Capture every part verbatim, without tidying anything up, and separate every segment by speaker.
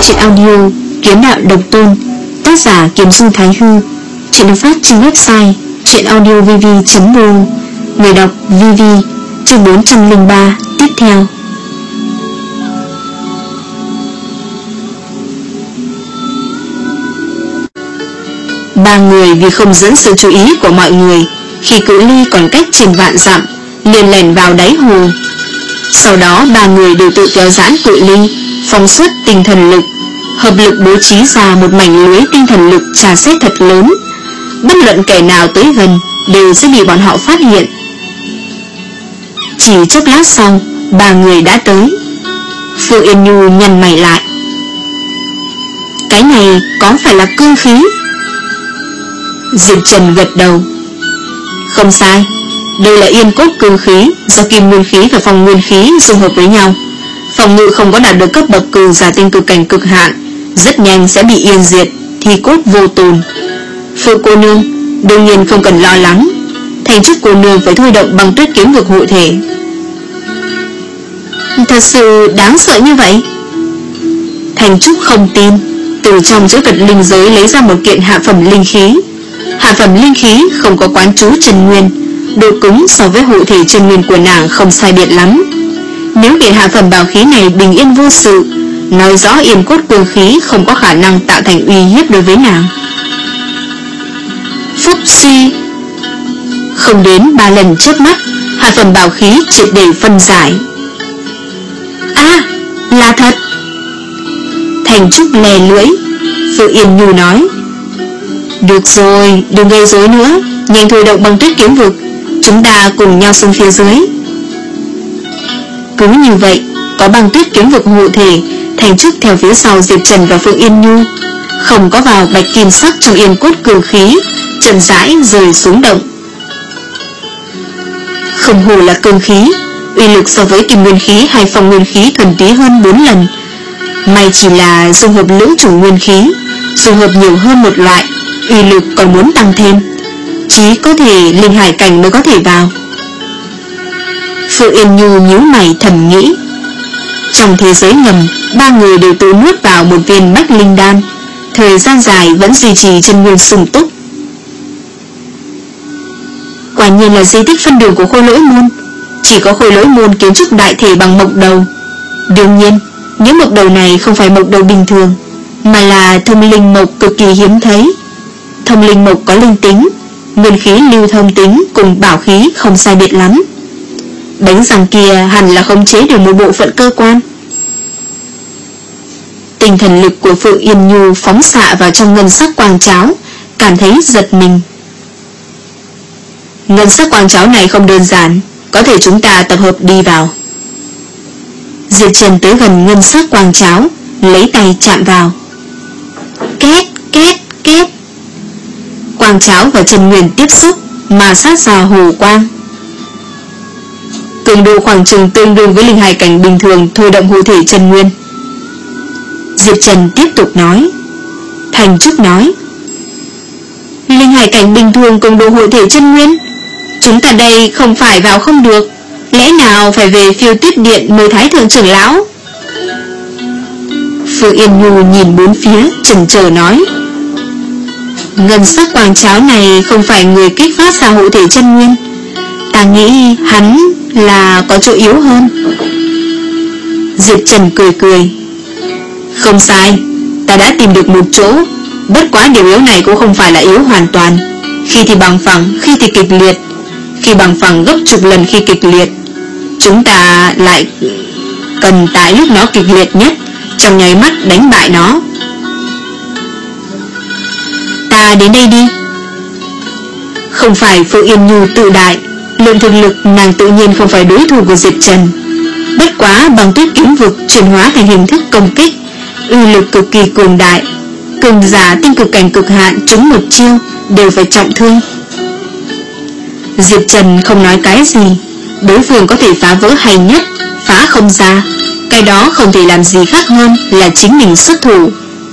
Speaker 1: truyện audio Kiếm Đạo Độc Tôn, tác giả Kiếm Du Thái Hư. Truyện được phát trên website truyện audio vv chấm ro. Người đọc vv. Chương bốn trăm lẻ ba tiếp theo. Ba người vì không dẫn sự chú ý của mọi người, khi cự ly còn cách trên vạn dặm, liền lẻn vào đáy hồ. Sau đó ba người đều tự kéo giãn cự ly, phóng xuất tinh thần lực, hợp lực bố trí ra một mảnh lưới tinh thần lực trà xét thật lớn. Bất luận kẻ nào tới gần đều sẽ bị bọn họ phát hiện. Chỉ chốc lát sau, ba người đã tới. Phương Yên Nhu nhăn mày lại. Cái này có phải là cương khí? Diệp Trần gật đầu. Không sai, đây là yên cốt cương khí, do kim nguyên khí và phong nguyên khí dung hợp với nhau. Phòng ngự không có đạt được cấp bậc cường giả tinh cực cảnh cực hạn, rất nhanh sẽ bị yên diệt, thi cốt vô tồn. Phương cô nương đương nhiên không cần lo lắng, Thành Trúc cô nương phải thôi động băng tuyết kiếm vực hộ thể. Thật sự đáng sợ như vậy? Thành Trúc không tin, từ trong chữ vật linh giới lấy ra một kiện hạ phẩm linh khí. Hạ phẩm linh khí không có quán trú chân nguyên, độ cứng so với hộ thể chân nguyên của nàng không sai biệt lắm. Nếu kiện hạ phẩm bảo khí này bình yên vô sự, nói rõ yên cốt cương khí không có khả năng tạo thành uy hiếp đối với nàng. Phúc suy. Không đến ba lần chớp mắt, hạ phẩm bảo khí triệt để phân giải. A, à, là thật. Thành Trúc lè lưỡi. Phương Yên Nhu nói. Được rồi, đừng gây rối nữa, nhanh thôi động băng tuyết kiếm vực, chúng ta cùng nhau xuống phía dưới. Cứ như vậy, có băng tuyết kiếm vực hộ thể, Thành Trúc theo phía sau Diệp Trần và Phương Yên Nhu, không có vào bạch kim sắc trong yên cốt cương khí, chậm rãi rời xuống động. Không hồ là cương khí, uy lực so với kim nguyên khí hay phong nguyên khí thuần túy hơn bốn lần. May chỉ là dung hợp lưỡng chủng nguyên khí, dung hợp nhiều hơn một loại, uy lực còn muốn tăng thêm, chỉ có thể linh hải cảnh mới có thể vào. Phương Yên Nhu nhíu mày thầm nghĩ. Trong thế giới ngầm, ba người đều tự nuốt vào một viên bách linh đan, thời gian dài vẫn duy trì chân nguyên sung túc. Quả nhiên là di tích phân đường của Khôi Lỗi Môn. Chỉ có Khôi Lỗi Môn kiến trúc đại thể bằng mộc đầu. Đương nhiên, những mộc đầu này không phải mộc đầu bình thường, mà là thông linh mộc cực kỳ hiếm thấy. Thông linh mộc có linh tính, nguyên khí lưu thông tính cùng bảo khí không sai biệt lắm. Bánh răng kia hẳn là khống chế được một bộ phận cơ quan. Tinh thần lực của Phượng Yên Nhu phóng xạ vào trong ngân sắc quang cháo, cảm thấy giật mình. Ngân sắc quang cháo này không đơn giản, có thể chúng ta tập hợp đi vào. Diệp Trần tới gần ngân sắc quang cháo, lấy tay chạm vào. Két, két, két. Quang cháo và chân nguyên tiếp xúc, mà sát ra hồ quang. Cường độ khoảng chừng tương đương với linh hải cảnh bình thường thôi động hộ thể chân nguyên. Diệp Trần tiếp tục nói. Thành Trúc nói. Linh hải cảnh bình thường cường độ hộ thể chân nguyên, chúng ta đây không phải vào không được, lẽ nào phải về Phiêu Tuyết Điện mời Thái thượng trưởng lão? Phương Yên Nhu nhìn bốn phía chần chờ nói. Ngân sắc quang cháo này không phải người kích phát ra hộ thể chân nguyên, ta nghĩ hắn là có chỗ yếu hơn. Diệp Trần cười cười. Không sai, ta đã tìm được một chỗ, bất quá điều yếu này cũng không phải là yếu hoàn toàn. Khi thì bằng phẳng, khi thì kịch liệt. Khi bằng phẳng gấp chục lần khi kịch liệt. Chúng ta lại cần tại lúc nó kịch liệt nhất, trong nháy mắt đánh bại nó. Ta đến đây đi. Không phải Phương Yên Nhu tự đại, lượng thực lực nàng tự nhiên không phải đối thủ của Diệp Trần. Bất quá bằng tuyết kiếm vực chuyển hóa thành hình thức công kích, uy lực cực kỳ cường đại, cường giả tinh cực cảnh cực hạn trúng một chiêu đều phải trọng thương. Diệp Trần không nói cái gì, đối phương có thể phá vỡ hay nhất, phá không ra, cái đó không thể làm gì khác hơn là chính mình xuất thủ.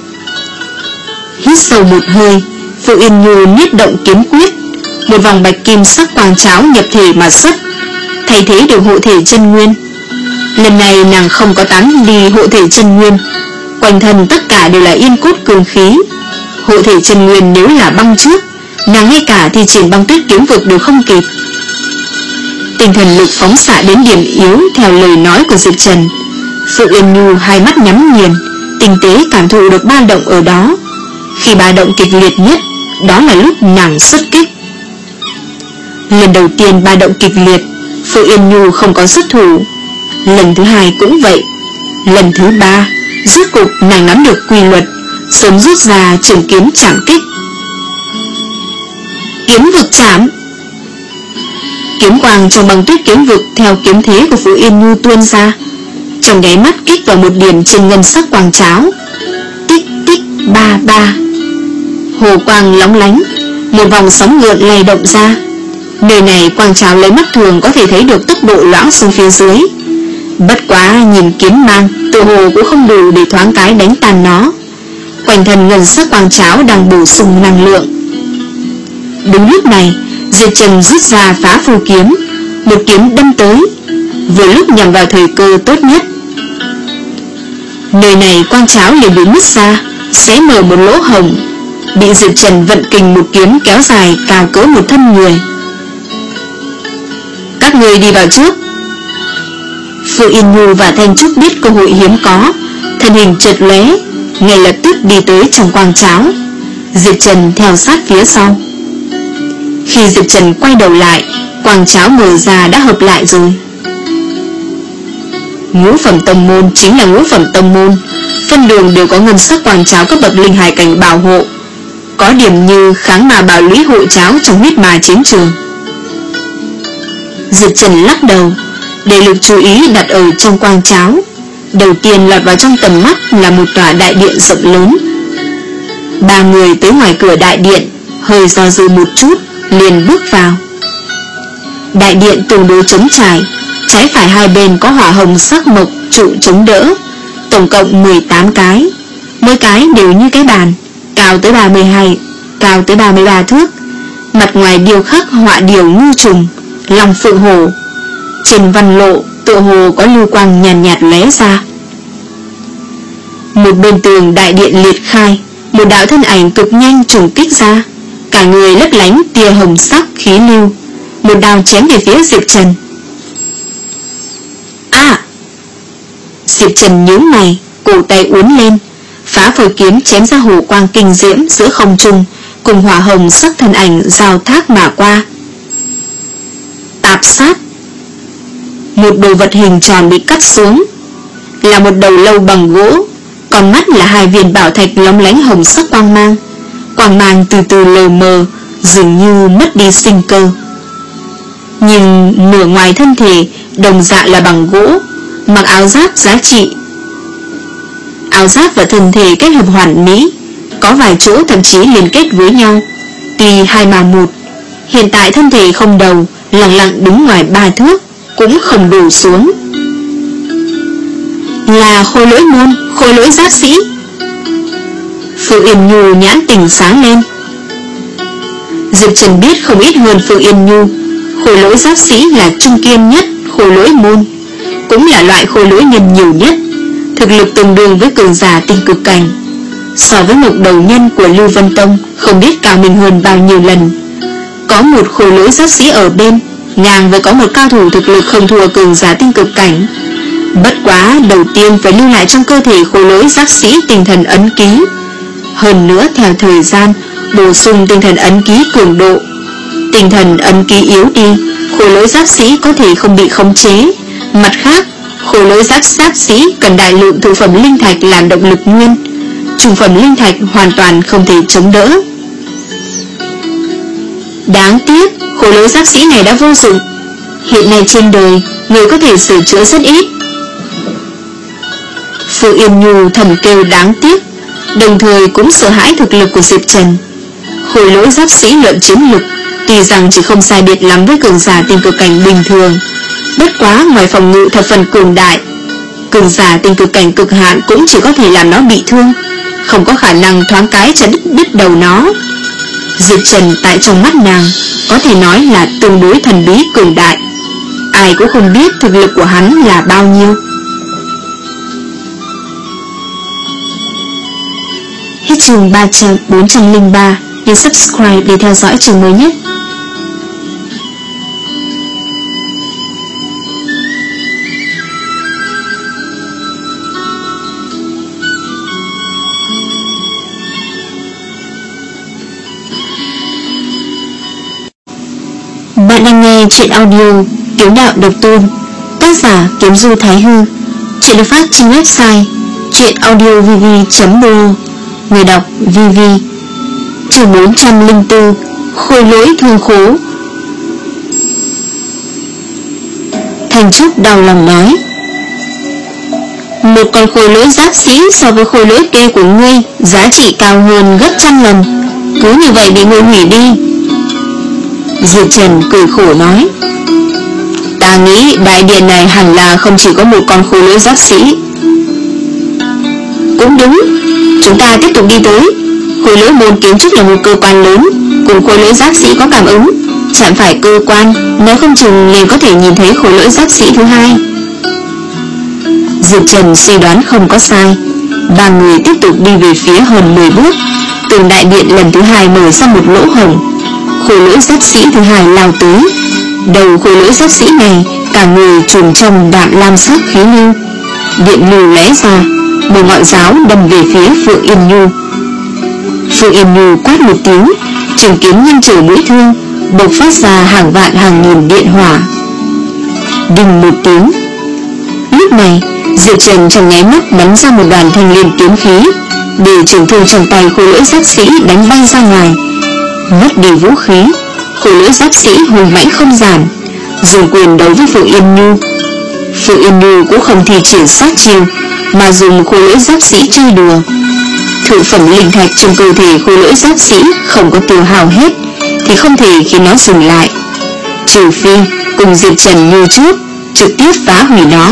Speaker 1: Hít sâu một hơi, Phương Yên Nhu niết động kiếm quyết, một vòng bạch kim sắc quang cháo nhập thể mà xuất, thay thế được hộ thể chân nguyên. Lần này nàng không có tán đi hộ thể chân nguyên, Quanh thân tất cả đều là yên cốt cường khí. Hộ thể chân nguyên nếu là băng trước, nàng ngay cả thi triển băng tuyết kiếm vực đều không kịp. Tinh thần lực phóng xạ đến điểm yếu theo lời nói của Diệp Trần. Phượng Yên Nhu hai mắt nhắm nghiền, tinh tế cảm thụ được ba động ở đó. Khi ba động kịch liệt nhất, đó là lúc nàng xuất kích. Lần đầu tiên ba động kịch liệt, Phượng Yên Nhu không có xuất thủ. Lần thứ hai cũng vậy. Lần thứ ba, rốt cục nàng nắm được quy luật, sớm rút ra trường kiếm chạm kích. Kiếm vực chạm. Kiếm quang trong băng tuyết kiếm vực theo kiếm thế của Phượng Yên Nhu tuôn ra, trong nháy mắt kích vào một điểm trên ngân sắc quang cháo. Tích tích ba ba. Hồ quang lóng lánh, một vòng sóng gợn lay động ra. Nơi này quang cháo lấy mắt thường có thể thấy được tốc độ loãng xuống phía dưới. Bất quá nhìn kiếm mang, tự hồ cũng không đủ để thoáng cái đánh tan nó. Quanh thân ngân sắc quang cháo đang bổ sung năng lượng. Đúng lúc này, Diệp Trần rút ra phá phù kiếm, một kiếm đâm tới, vừa lúc nhằm vào thời cơ tốt nhất. Nơi này quang cháo liền bị nứt ra, xé mở một lỗ hổng, bị Diệp Trần vận kình một kiếm kéo dài cao cỡ một thân người. Các người đi vào trước. Phượng Yên Nhu và Thanh Trúc biết cơ hội hiếm có, thân hình chợt lóe, ngay lập tức đi tới trong quang cháo. Diệp Trần theo sát phía sau. Khi Diệp Trần quay đầu lại, quang cháo mở ra đã hợp lại rồi. Ngũ phẩm tông môn chính là ngũ phẩm tông môn, phân đường đều có ngân sắc quang cháo cấp bậc linh hải cảnh bảo hộ, có điểm như kháng mà bảo lũy hộ cháo trong huyết mà chiến trường. Diệp Trần lắc đầu, để lực chú ý đặt ở trong quang cháo. Đầu tiên lọt vào trong tầm mắt là một tòa đại điện rộng lớn. Ba người tới ngoài cửa đại điện, hơi do dự một chút, liền bước vào. Đại điện tương đối trống trải, trái phải hai bên có hỏa hồng sắc mộc trụ chống đỡ, tổng cộng mười tám cái, mỗi cái đều như cái bàn, cao tới ba mươi hai, cao tới ba mươi ba thước. Mặt ngoài điêu khắc họa điểu ngư trùng, long phượng hổ. Trên văn lộ tựa hồ có lưu quang nhàn nhạt, nhạt lóe ra. Một bên tường đại điện liệt khai, một đạo thân ảnh cực nhanh trùng kích ra, cả người lấp lánh tia hồng sắc khí lưu, một đao chém về phía Diệp Trần. À! Diệp Trần nhíu mày, cổ tay uốn lên, phá phù kiếm chém ra hồ quang kinh diễm giữa không trung, cùng hỏa hồng sắc thân ảnh giao thác mà qua. Tạp sát. Một đồ vật hình tròn bị cắt xuống, là một đầu lâu bằng gỗ, còn mắt là hai viên bảo thạch lóng lánh hồng sắc quang mang. Quang mang từ từ lờ mờ, dường như mất đi sinh cơ. Nhưng nửa ngoài thân thể đồng dạng là bằng gỗ, mặc áo giáp giá trị. Áo giáp và thân thể kết hợp hoàn mỹ, có vài chỗ thậm chí liên kết với nhau, tuy hai mà một. Hiện tại thân thể không đầu, lặng lặng đứng ngoài ba thước, cũng không đổ xuống. Là khôi lỗi môn, khôi lỗi giáp sĩ. Phượng Yên Nhu nhãn tình sáng lên. Diệp Trần biết không ít hơn Phượng Yên Nhu, khôi lỗi giáp sĩ là trung kiên nhất khôi lỗi môn, cũng là loại khôi lỗi nhân nhiều nhất, thực lực tương đương với cường giả tinh cực cảnh. So với một đầu nhân của Lưu Vân Tông, không biết cao mình hơn bao nhiêu lần. Có một khôi lỗi giáp sĩ ở bên, ngang với có một cao thủ thực lực không thua cường giả tinh cực cảnh. Bất quá đầu tiên phải lưu lại trong cơ thể khôi lỗi giáp sĩ tinh thần ấn ký, hơn nữa theo thời gian bổ sung tinh thần ấn ký cường độ. Tinh thần ấn ký yếu đi, khôi lỗi giáp sĩ có thể không bị khống chế. Mặt khác, khôi lỗi giáp giáp sĩ cần đại lượng thượng phẩm linh thạch làm động lực nguyên, trung phẩm linh thạch hoàn toàn không thể chống đỡ. Đáng tiếc, khôi lỗi giáp sĩ này đã vô dụng. Hiện nay trên đời, người có thể sửa chữa rất ít. Phượng Yên Nhu thầm kêu đáng tiếc, đồng thời cũng sợ hãi thực lực của Diệp Trần. Khôi lỗi giáp sĩ luận chiến lực, tuy rằng chỉ không sai biệt lắm với cường giả tinh cực cảnh bình thường, bất quá ngoài phòng ngự thập phần cường đại, cường giả tinh cực cảnh cực hạn cũng chỉ có thể làm nó bị thương, không có khả năng thoáng cái chặt đứt, đứt đầu nó. Diệp Trần tại trong mắt nàng có thể nói là tương đối thần bí cường đại, ai cũng không biết thực lực của hắn là bao nhiêu. chương bốn trăm lẻ ba. Nhấn subscribe để theo dõi chương mới nhất. Bạn đang nghe truyện audio Kiếm Đạo Độc Tôn, tác giả Kiếm Du Thái Hư. Truyện được phát trên website truyện audio v v chấm b o. Người đọc vê vê. Chương bốn trăm lẻ bốn. Khôi lỗi thương khố. Thành Trúc đau lòng nói: một con khôi lỗi giáp sĩ so với khôi lỗi kê của ngươi giá trị cao hơn gấp trăm lần, cứ như vậy bị ngươi hủy đi. Diệp Trần cười khổ nói: ta nghĩ đại điện này hẳn là không chỉ có một con khôi lỗi giáp sĩ. Cũng đúng, chúng ta tiếp tục đi tới. Khôi lỗi môn kiến trúc là một cơ quan lớn, cùng khôi lỗi giáp sĩ có cảm ứng, chạm phải cơ quan, nếu không chừng liền có thể nhìn thấy khôi lỗi giáp sĩ thứ hai. Diệp Trần suy đoán không có sai. Ba người tiếp tục đi về phía hơn mười bước. Tường đại điện lần thứ hai mở ra một lỗ hổng. Khôi lỗi giáp sĩ thứ hai lao tới. Đầu khôi lỗi giáp sĩ này cả người trùm trong đạm lam sắc khí lưu. Điện lưu lóe ra, một ngọn giáo đâm về phía Phượng Yên Nhu. Phượng Yên Nhu quát một tiếng, trường kiếm ngăn trở mũi thương, bộc phát ra hàng vạn hàng nghìn điện hỏa. Đinh một tiếng. Lúc này Diệp Trần trong nháy mắt bắn ra một đoàn thanh liên kiếm khí, để trường thương trong tay khôi lỗi giáp sĩ đánh bay ra ngoài. Mất đi vũ khí, khôi lỗi giáp sĩ hùng mãnh không giảm, dùng quyền đấu với Phượng Yên Nhu. Phượng Yên Nhu cũng không thi triển sát chiêu, mà dùng khôi lỗi giáp sĩ chơi đùa. Thượng phẩm linh thạch trong cơ thể khôi lỗi giáp sĩ không có tiêu hao hết thì không thể khiến nó dừng lại, trừ phi cùng Diệp Trần như trước trực tiếp phá hủy nó.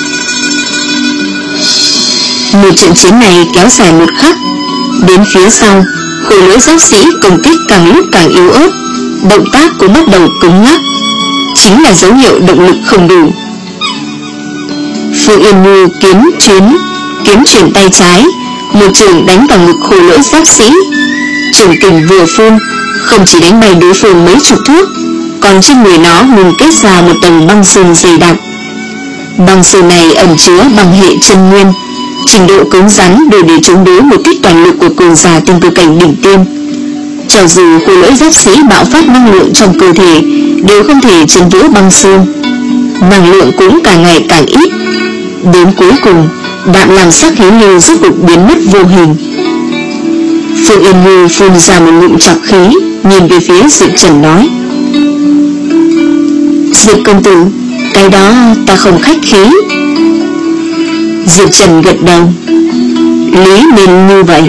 Speaker 1: Một trận chiến này kéo dài một khắc. Đến phía sau, khôi lỗi giáp sĩ công kích càng lúc càng yếu ớt, động tác cũng bắt đầu cứng ngắc, chính là dấu hiệu động lực không đủ. Phượng Yên Nhu kiếm chuyến kiếm chuyển tay trái, một trường đánh vào ngực khôi lỗi giáp sĩ. Trường kình vừa phun, không chỉ đánh bay đối phương mấy chục thước, còn trên người nó ngừng kết ra một tầng băng sương dày đặc. Băng sương này ẩn chứa băng hệ chân nguyên, trình độ cứng rắn đủ để chống đối một kích toàn lực của cường giả tinh cơ cảnh đỉnh tiêm. Cho dù khôi lỗi giáp sĩ bạo phát năng lượng trong cơ thể đều không thể chấn vỡ băng sương, năng lượng cũng càng ngày càng ít. Đến cuối cùng, đạm làm sắc khí lưu rốt cuộc biến mất vô hình. Phượng Yên Nhu phun ra một ngụm trọc khí, nhìn về phía Diệp Trần nói: Diệp công tử, cái đó ta không khách khí. Diệp Trần gật đầu: lý nên như vậy.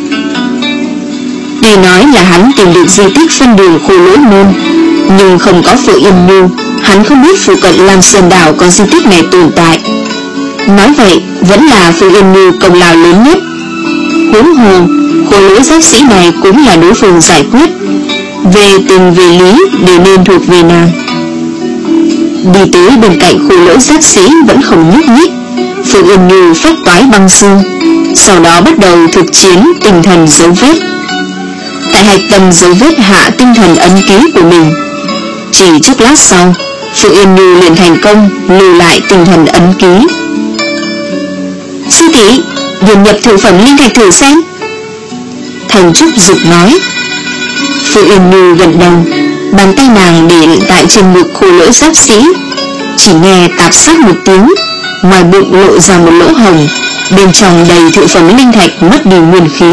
Speaker 1: Tuy nói là hắn tìm được di tích phân đường khôi lỗi môn, nhưng không có Phượng Yên Nhu, hắn không biết phụ cận Lam Sơn Đảo có di tích này tồn tại. Nói vậy vẫn là Phượng Yên Nhu công lao lớn nhất. Huống hồ khôi lỗi giáp sĩ này cũng là đối phương giải quyết, về tình về lý đều nên thuộc về nàng. Đi tới bên cạnh khôi lỗi giáp sĩ vẫn không nhúc nhích, Phượng Yên Nhu phách toái băng sương, sau đó bắt đầu thực chiến tinh thần dấu vết. Tại hạch tâm dấu vết hạ tinh thần ấn ký của mình. Chỉ chốc lát sau, Phượng Yên Nhu liền thành công lưu lại tinh thần ấn ký. Sư tỷ, điền nhập thượng phẩm linh thạch thử xem. Thành Trúc dục nói. Phượng Yên Nhu gật đầu, bàn tay nàng để tại trên ngực khôi lỗi giáp sĩ. Chỉ nghe tạp sát một tiếng, ngoài bụng lộ ra một lỗ hồng, bên trong đầy thượng phẩm linh thạch mất đi nguyên khí.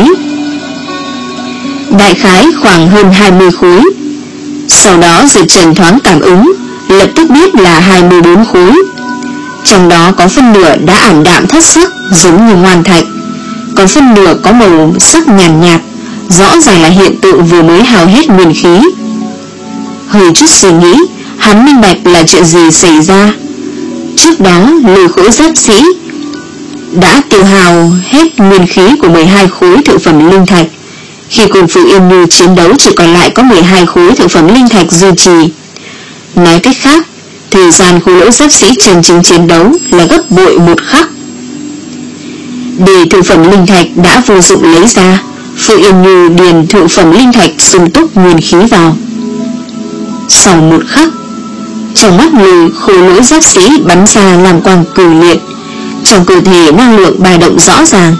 Speaker 1: Đại khái khoảng hơn hai mươi khối. Sau đó Diệp Trần thoáng cảm ứng, lập tức biết là hai mươi bốn khối. Trong đó có phân nửa đã ảm đạm thất sắc giống như ngoan thạch, còn phân nửa có màu sắc nhàn nhạt, rõ ràng là hiện tượng vừa mới hao hết nguyên khí. Hơi chút suy nghĩ, hắn minh bạch là chuyện gì xảy ra. Trước đó lôi khối giáp sĩ đã tiêu hao hết nguyên khí của mười hai khối thượng phẩm linh thạch, khi cùng Phượng Yên Nhu chiến đấu chỉ còn lại có mười hai khối thượng phẩm linh thạch duy trì. Nói cách khác, thời gian khối lỗi giáp sĩ chân chính chiến đấu là gấp bội một khắc. Để thượng phẩm linh thạch đã vô dụng lấy ra, Phượng Yên Như điền thượng phẩm linh thạch sung túc nguyên khí vào. Sau một khắc, trong mắt lùi khối lỗi giáp sĩ bắn ra làm quang cử liệt, trong cơ thể năng lượng bài động rõ ràng.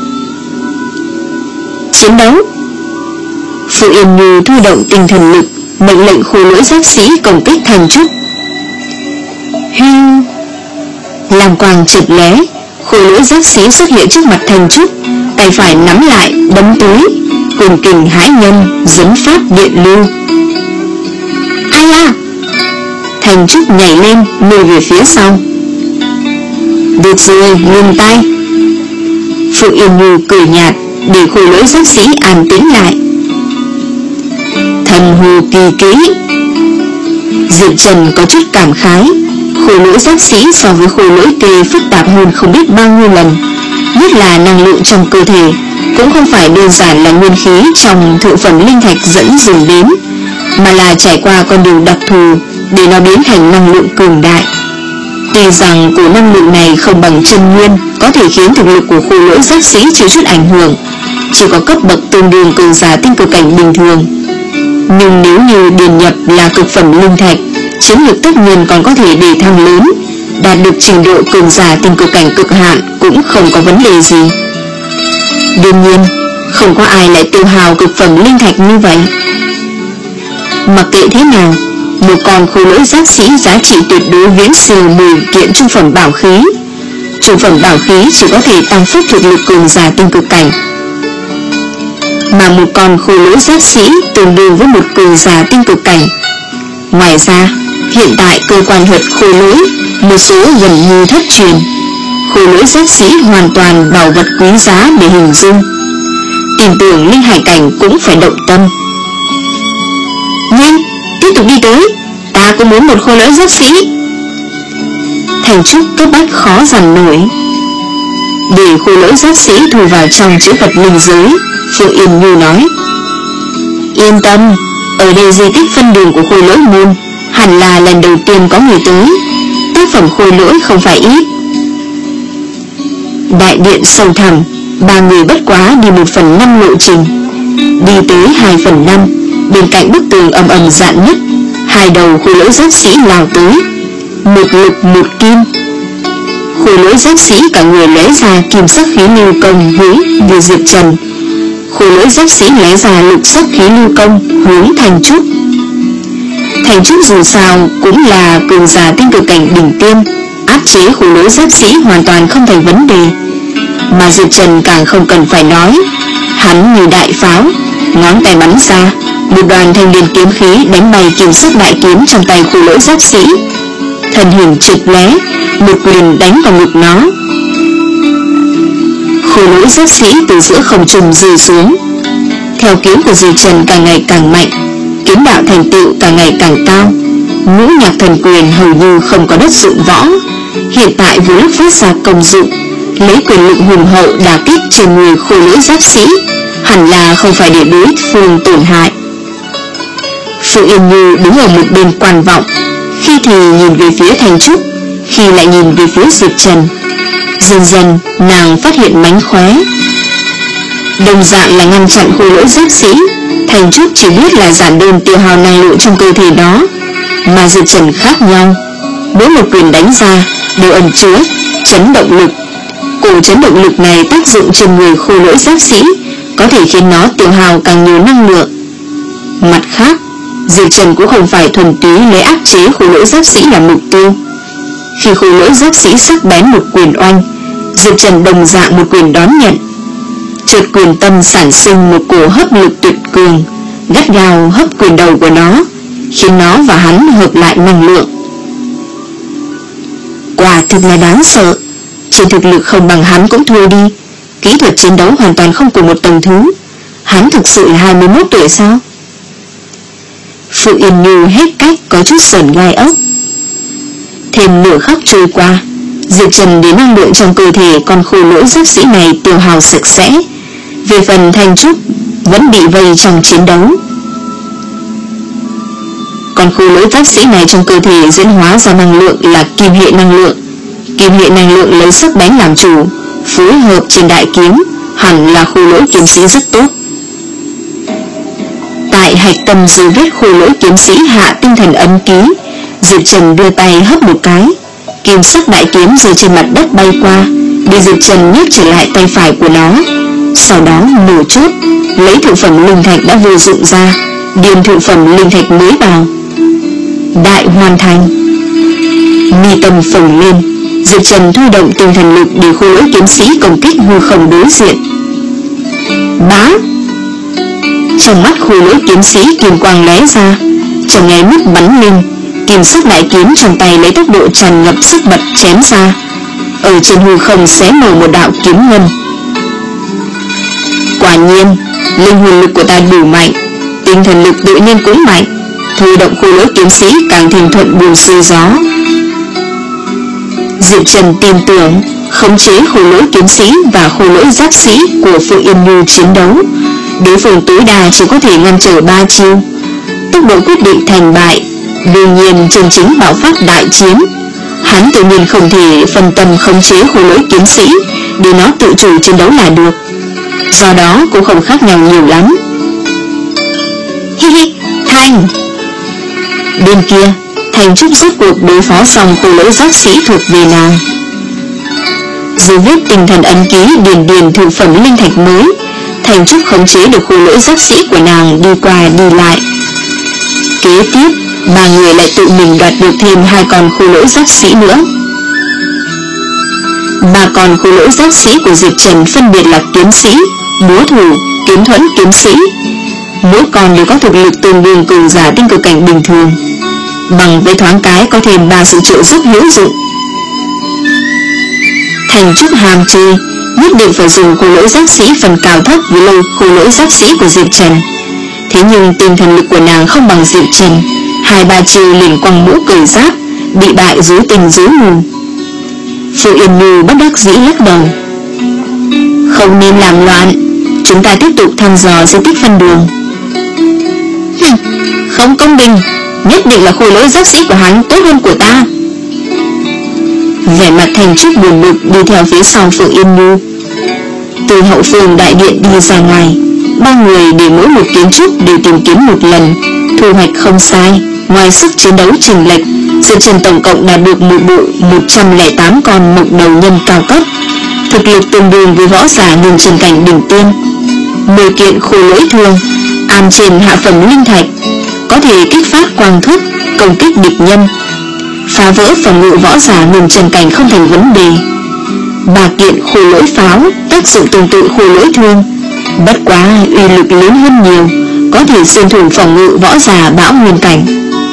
Speaker 1: Chiến đấu. Phượng Yên Như thu động tinh thần lực, mệnh lệnh khối lỗi giáp sĩ công kích Thành Trúc. Hưu, làm quang chợt lóe, khối lỗi giáp sĩ xuất hiện trước mặt Thành Trúc, tay phải nắm lại đấm tới, cùng kình hãi nhân dẫn phát điện lưu. Ai à? Thành Trúc nhảy lên lùi về phía sau. Được rồi, ngừng tay. Phượng Yên Như cười nhạt để khối lỗi giáp sĩ an tĩnh lại. Thần hồ kỳ kỹ. Diệp Trần có chút cảm khái, khối lỗi giáp sĩ so với khối lỗi kề phức tạp hơn không biết bao nhiêu lần, nhất là năng lượng trong cơ thể cũng không phải đơn giản là nguyên khí trong thượng phẩm linh thạch dẫn dùng đến, mà là trải qua con đường đặc thù để nó biến thành năng lượng cường đại. Tuy rằng cổ năng lượng này không bằng chân nguyên, có thể khiến thực lực của khối lỗi giáp sĩ chịu chút ảnh hưởng, chỉ có cấp bậc tương đương cường giả tinh cực cảnh bình thường. Nhưng nếu như điền nhập là cực phẩm linh thạch, chiến lược tất nhiên còn có thể để thăng lớn, đạt được trình độ cường giả tinh cực cảnh cực hạn cũng không có vấn đề gì. Đương nhiên, không có ai lại tự hào cực phẩm linh thạch như vậy. Mặc kệ thế nào, một con khối lỗi giáp sĩ giá trị tuyệt đối viễn siêu mười kiện trung phẩm bảo khí. Trung phẩm bảo khí chỉ có thể tăng phúc thực lực cường giả tinh cực cảnh, mà một con khối lỗi giáp sĩ tương đương với một cường giả tinh cực cảnh. Ngoài ra, hiện tại cơ quan thuật khối lỗi một số gần như thất truyền, khối lỗi giáp sĩ hoàn toàn bảo vật quý giá để hình dung. Tin tưởng linh hải cảnh cũng phải động tâm. Nhanh, tiếp tục đi tới, ta cũng muốn một khối lỗi giáp sĩ. Thành Trúc cấp bách khó dằn nổi. Để khối lỗi giáp sĩ thu vào trong chữ vật linh giới, Phượng Yên Như nói: Yên tâm, ở đây di tích phân đường của khối lỗi môn hẳn là lần đầu tiên có người tới, tác phẩm khối lỗi không phải ít. Đại điện sâu thẳm, ba người bất quá đi một phần năm lộ trình. Đi tới hai phần năm, bên cạnh bức tường ầm ầm dạn nứt, hai đầu khối lỗi giáp sĩ lao tới, một lực một kim. Khối lỗi giáp sĩ cả người lóe ra kim sắc khí lưu công hướng về Diệp Trần, khối lỗi giáp sĩ lóe ra lục sắc khí lưu công hướng Thành Trúc. Thành Trúc dù sao cũng là cường giả tinh cực cảnh đỉnh tiên, áp chế khối lỗi giáp sĩ hoàn toàn không thành vấn đề. Mà Diệp Trần càng không cần phải nói, hắn như đại pháo, ngón tay bắn ra, một đoàn thanh liên kiếm khí đánh bay kim sắc đại kiếm trong tay khối lỗi giáp sĩ. Thân hình chợt lóe, một quyền đánh vào ngực nó. Khối lỗi giáp sĩ từ giữa không trung rơi xuống. Theo kiếm của Diệp Trần càng ngày càng mạnh, kiếm đạo thành tựu càng ngày càng cao, ngũ nhạc thần quyền hầu như không có đất dụng võ, hiện tại vừa lúc phát ra công dụng, lấy quyền lực hùng hậu đả kích trên người khối lỗi giáp sĩ, hẳn là không phải để đối phương tổn hại. Phượng Yên Như đứng ở một bên quan vọng, khi thì nhìn về phía Thành Trúc, khi lại nhìn về phía Diệp Trần. Dần dần nàng phát hiện mánh khóe. Đồng dạng là ngăn chặn khối lỗi giáp sĩ, Thành Trúc chỉ biết là giản đơn tiêu hao năng lượng trong cơ thể đó, mà Diệp Trần khác nhau, mỗi một quyền đánh ra đều ẩn chứa chấn động lực. Cổ chấn động lực này tác dụng trên người khối lỗi giáp sĩ, có thể khiến nó tiêu hao càng nhiều năng lượng. Mặt khác, Diệp Trần cũng không phải thuần túy lấy áp chế khối lỗi giáp sĩ là mục tiêu. Khi khối lỗi giáp sĩ sắc bén một quyền oanh, Diệp Trần đồng dạng một quyền đón nhận. Chợt quyền tâm sản sinh một cổ hấp lực tuyệt cường, gắt gao hấp quyền đầu của nó, khiến nó và hắn hợp lại năng lượng. Quả thực là đáng sợ. Trên thực lực không bằng hắn cũng thua đi, kỹ thuật chiến đấu hoàn toàn không cùng một tầng thứ. Hắn thực sự là hai mươi mốt tuổi sao? Phượng Yên Như hết cách có chút sởn gai ốc. Thêm nửa khắc trôi qua, Diệp Trần đến năng lượng trong cơ thể con khối lỗi giáp sĩ này tiêu hao sạch sẽ. Về phần Thành Trúc vẫn bị vây trong chiến đấu. Con khối lỗi giáp sĩ này trong cơ thể diễn hóa ra năng lượng là kim hệ năng lượng. Kim hệ năng lượng lấy sắc bén làm chủ, phối hợp trên đại kiếm, hẳn là khối lỗi kiếm sĩ rất tốt. tại hạch tâm dấu vết khôi lỗi kiếm sĩ hạ tinh thần ấn ký, Diệp Trần đưa tay hấp một cái, kim sắc đại kiếm rơi trên mặt đất bay qua, bị Diệp Trần nhấc trở lại tay phải của nó. Sau đó nổ chốt, lấy thượng phẩm linh thạch đã vô dụng ra, điền thượng phẩm linh thạch mới vào. Đại hoàn thành. Mi tâm phồng lên, Diệp Trần thu động tinh thần lực để khôi lỗi kiếm sĩ công kích hư không đối diện. Bá! Trong mắt khôi lỗi kiếm sĩ kim quang lóe ra, trong nháy mắt bắn lên, kim sắc đại kiếm trong tay lấy tốc độ tràn ngập sức bật chém ra, ở trên hư không xé mở một đạo kiếm ngân. Quả nhiên, linh hồn lực của ta đủ mạnh, tinh thần lực tự nhiên cũng mạnh, huy động khôi lỗi kiếm sĩ càng thêm thuận buồm xuôi gió. Diệp Trần tin tưởng khống chế khôi lỗi kiếm sĩ và khôi lỗi giáp sĩ của Phượng Yên Như chiến đấu, đối phương tối đa chỉ có thể ngăn trở ba chiêu. Tốc độ quyết định thành bại, đương nhiên chân chính bạo phát đại chiến. Hắn tự nhiên không thể phân tâm khống chế khôi lỗi kiếm sĩ để nó tự chủ chiến đấu là được, do đó cũng không khác nhau nhiều lắm. Hi hi, Thành. Bên kia, Thành Trúc rốt cuộc đối phó xong khôi lỗi giáp sĩ thuộc về nàng. Dấu vết tinh thần ấn ký điền điền thượng phẩm linh thạch mới, Thành Trúc khống chế được khôi lỗi giáp sĩ của nàng đi qua đi lại. Kế tiếp, ba người lại tự mình đoạt được thêm hai con khôi lỗi giáp sĩ nữa. Ba con khôi lỗi giáp sĩ của Diệp Trần phân biệt là kiếm sĩ, búa thủ, kiếm thuẫn kiếm sĩ. Mỗi con đều có thực lực tương đương cường giả tinh cực cảnh bình thường, bằng với thoáng cái có thêm ba sự trợ giúp hữu dụng. Thành Trúc ham chơi, nhất định phải dùng khôi lỗi giáp sĩ phần cao thấp với lôi khôi lỗi giáp sĩ của Diệp Trần. Thế nhưng tinh thần lực của nàng không bằng Diệp Trần, hai ba chiêu liền quăng mũ cởi giáp, bị bại rối tình rối mù. Phượng Yên Như bất đắc dĩ lắc đầu. Không nên làm loạn, chúng ta tiếp tục thăm dò di tích phân đường. Hừm, không công bình, nhất định là khôi lỗi giáp sĩ của hắn tốt hơn của ta. Vẻ mặt Thành Trúc buồn bực đi theo phía sau Phượng Yên Như. Từ hậu phương đại điện đi ra ngoài, ba người để mỗi một kiến trúc đều tìm kiếm một lần, thu hoạch không sai. Ngoài sức chiến đấu chênh lệch, Diệp Trần tổng cộng đạt được một bộ một trăm lẻ tám con mộc đầu nhân cao cấp, thực lực tương đương với võ giả ngưng chân cảnh đỉnh tiên. Mười kiện khôi lỗi thương, am trên hạ phẩm linh thạch, có thể kích phát quang thuẫn công kích địch nhân, phá vỡ phòng ngự võ giả ngưng chân cảnh không thành vấn đề. Ba kiện khôi lỗi pháo, tác dụng tương tự khôi lỗi thương, bất quá uy lực lớn hơn nhiều, có thể xuyên thủng phòng ngự võ giả bão nguyên cảnh.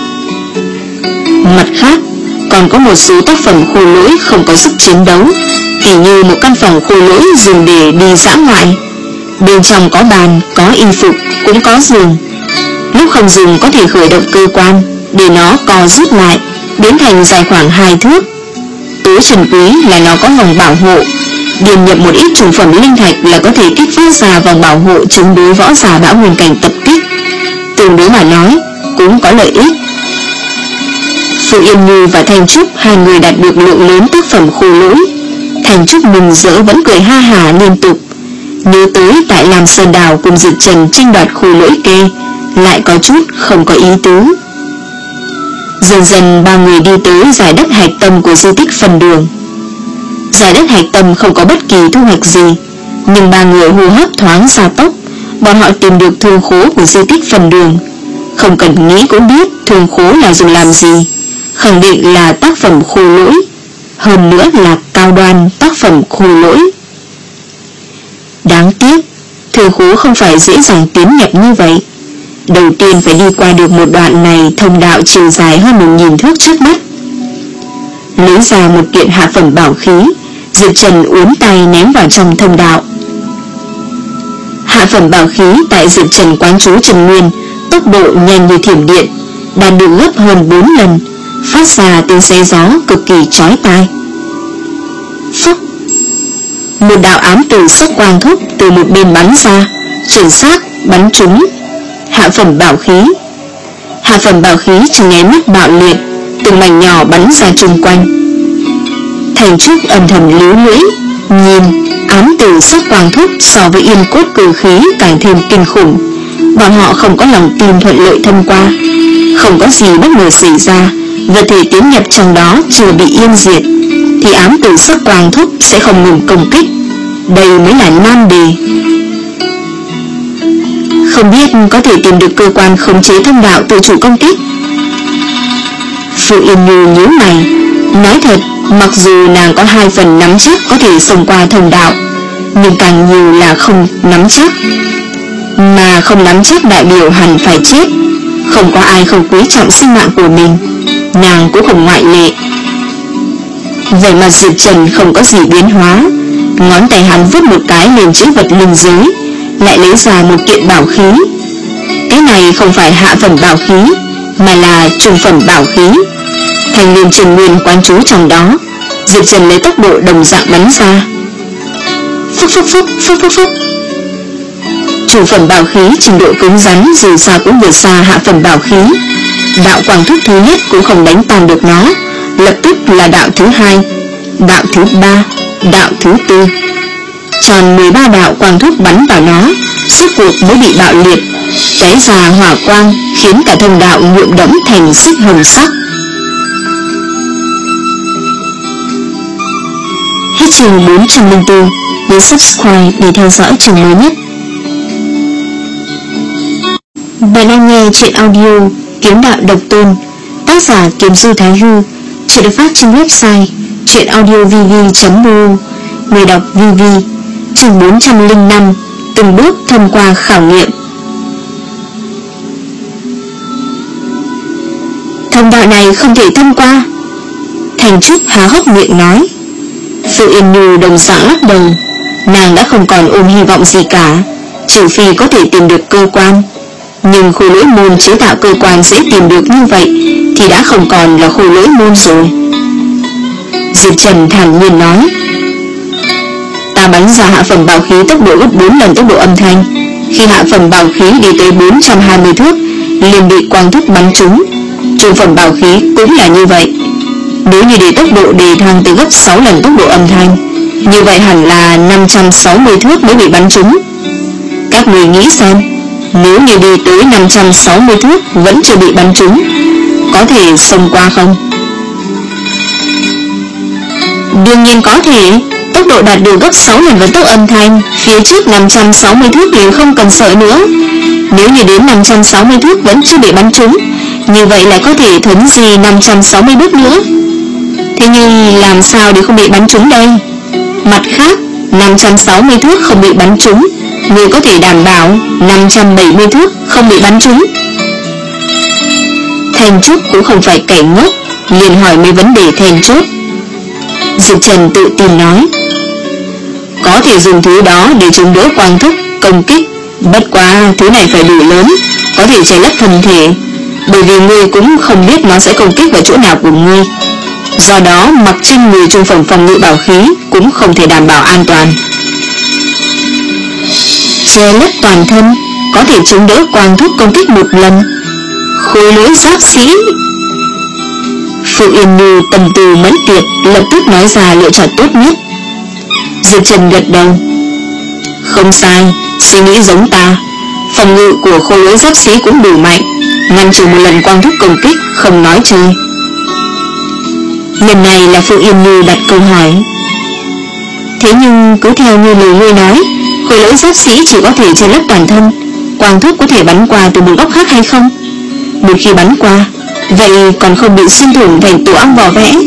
Speaker 1: Mặt khác, còn có một số tác phẩm khôi lỗi không có sức chiến đấu, tỉ như một căn phòng khôi lỗi dùng để đi dã ngoại. Bên trong có bàn, có y phục, cũng có giường. Lúc không dùng có thể khởi động cơ quan để nó co rút lại, biến thành dài khoảng hai thước. Tối trần quý là nó có vòng bảo hộ, điền nhập một ít trùng phẩm linh thạch là có thể kích phát ra vòng bảo hộ chống đối võ giả bão nguyên cảnh tập kích. Tương đối mà nói, cũng có lợi ích. Phượng Yên Như và Thành Trúc hai người đạt được lượng lớn tác phẩm khôi lỗi. Thành Trúc mừng rỡ vẫn cười ha hả liên tục, nhớ tới tại Lam Sơn Đảo cùng Diệp Trần tranh đoạt khôi lỗi kê, lại có chút không có ý tứ. Dần dần ba người đi tới giải đất hạch tâm của di tích phần đường. Giải đất hạch tâm không có bất kỳ thu hoạch gì, nhưng ba người hô hấp thoáng gia tốc, bọn họ tìm được thương khố của di tích phần đường. Không cần nghĩ cũng biết thương khố là dùng làm gì, khẳng định là tác phẩm khôi lỗi, hơn nữa là cao đoan tác phẩm khôi lỗi. Đáng tiếc, thương khố không phải dễ dàng tiến nhập như vậy. Đầu tiên phải đi qua được một đoạn này thông đạo chiều dài hơn một nghìn thước trước mắt. Lấy ra một kiện hạ phẩm bảo khí, Diệp Trần uốn tay ném vào trong thông đạo. Hạ phẩm bảo khí tại Diệp Trần quán chú Trần Nguyên, tốc độ nhanh như thiểm điện, đạt được gấp hơn bốn lần, phát ra tiếng xé gió cực kỳ chói tai. Phốc! Một đạo ám tử sắc quang thúc từ một bên bắn ra, chuẩn xác bắn trúng hạ phẩm bảo khí. Hạ phẩm bảo khí trong nháy mắt bạo liệt, từng mảnh nhỏ bắn ra chung quanh. Thành Trúc âm thầm líu lưỡi, nhìn ám tử sắc quang thúc so với yên cốt cử khí càng thêm kinh khủng, bọn họ không có lòng tin thuận lợi thông qua. Không có gì bất ngờ xảy ra, vật thể tiến nhập trong đó chưa bị yên diệt, thì ám tử sắc quang thúc sẽ không ngừng công kích. Đây mới là nan đề. Không biết có thể tìm được cơ quan khống chế thông đạo tự chủ công kích. Phụ Yên Như nhíu mày. Nói thật, mặc dù nàng có hai phần nắm chắc có thể xông qua thông đạo, nhưng càng nhiều là không nắm chắc. Mà không nắm chắc đại biểu hẳn phải chết. Không có ai không quý trọng sinh mạng của mình, nàng cũng không ngoại lệ. Vậy mà Diệp Trần không có gì biến hóa. Ngón tay hắn vút một cái lên chữ vật linh giới, lại lấy ra một kiện bảo khí. Cái này không phải hạ phẩm bảo khí, mà là trung phẩm bảo khí. Thành liên Trần Nguyên quán trú trong đó. Diệp Trần lấy tốc độ đồng dạng bắn ra. Phúc phúc phúc phúc phúc phúc. Trung phẩm bảo khí trình độ cứng rắn dù sao cũng vượt xa hạ phẩm bảo khí. Đạo quang thúc thứ nhất cũng không đánh tan được nó. Lập tức là đạo thứ hai, đạo thứ ba, đạo thứ tư. Tròn mười ba đạo quang thúc bắn vào nó, suốt cuộc mới bị bạo liệt, tóe ra hỏa quang, khiến cả thông đạo nhuộm đẫm thành xích hồng sắc. Hết chương bốn trăm lẻ bốn. Nhớ subscribe để theo dõi chương mới nhất. Bạn đang nghe truyện audio Kiếm Đạo Độc Tôn, tác giả Kiếm Du Thái Hư. Chuyện được phát trên website truyệnaudiovv chấm r o. Người đọc vê vê. Chương bốn trăm lẻ năm. Từng bước thông qua khảo nghiệm. Thông đạo này không thể thông qua. Thành Trúc há hốc miệng nói. Phụ Yên Như đồng dạng lắc đầu. Nàng đã không còn ôm hy vọng gì cả, trừ phi có thể tìm được cơ quan. Nhưng khôi lỗi môn chế tạo cơ quan dễ tìm được như vậy thì đã không còn là khôi lỗi môn rồi. Diệp Trần thản nhiên nói. Ta bắn ra hạ phẩm bảo khí tốc độ gấp bốn lần tốc độ âm thanh. Khi hạ phẩm bảo khí đi tới bốn trăm hai mươi thước liền bị quang thúc bắn trúng. Trung phẩm bảo khí cũng là như vậy. Nếu như để tốc độ đề thăng tới gấp sáu lần tốc độ âm thanh, như vậy hẳn là năm trăm sáu mươi thước mới bị bắn trúng. Các người nghĩ xem, nếu như đi tới năm trăm sáu mươi thước vẫn chưa bị bắn trúng, có thể xông qua không? Đương nhiên có thể. Tốc độ đạt được gấp sáu lần vận tốc âm thanh, phía trước năm trăm sáu mươi thước liền không cần sợ nữa. Nếu như đến năm trăm sáu mươi thước vẫn chưa bị bắn trúng, như vậy lại có thể thuấn di năm trăm sáu mươi bước nữa. Thế nhưng làm sao để không bị bắn trúng đây? Mặt khác, năm trăm sáu mươi thước không bị bắn trúng, người có thể đảm bảo năm trăm bảy mươi thước không bị bắn trúng. Thành Trúc cũng không phải kẻ ngốc, liền hỏi mấy vấn đề then chốt. Diệp Trần tự tin nói. Có thể dùng thứ đó để chống đỡ quang thúc công kích, bất quá thứ này phải đủ lớn, có thể che lấp thân thể, bởi vì ngươi cũng không biết nó sẽ công kích vào chỗ nào của ngươi. Do đó mặc trên người trung phẩm phòng ngự bảo khí cũng không thể đảm bảo an toàn. Che lấp toàn thân, có thể chống đỡ quang thúc công kích một lần. Khối lưỡi giáp sĩ. Phụ Yên Như tầm từ mẫn tiệp, lập tức nói ra lựa chọn tốt nhất. Diệp Trần gật đầu. Không sai, suy nghĩ giống ta. Phòng ngự của khối lưỡi giáp sĩ cũng đủ mạnh, ngăn trừ một lần quang thúc công kích, không nói chơi. Lần này là Phụ Yên Như đặt câu hỏi. Thế nhưng cứ theo như lời ngươi nói, khối lưỡi giáp sĩ chỉ có thể che lấp toàn thân, quang thúc có thể bắn qua từ một góc khác hay không? Một khi bắn qua, vậy còn không bị xuyên thủng thành tổ ong vỏ vẽ?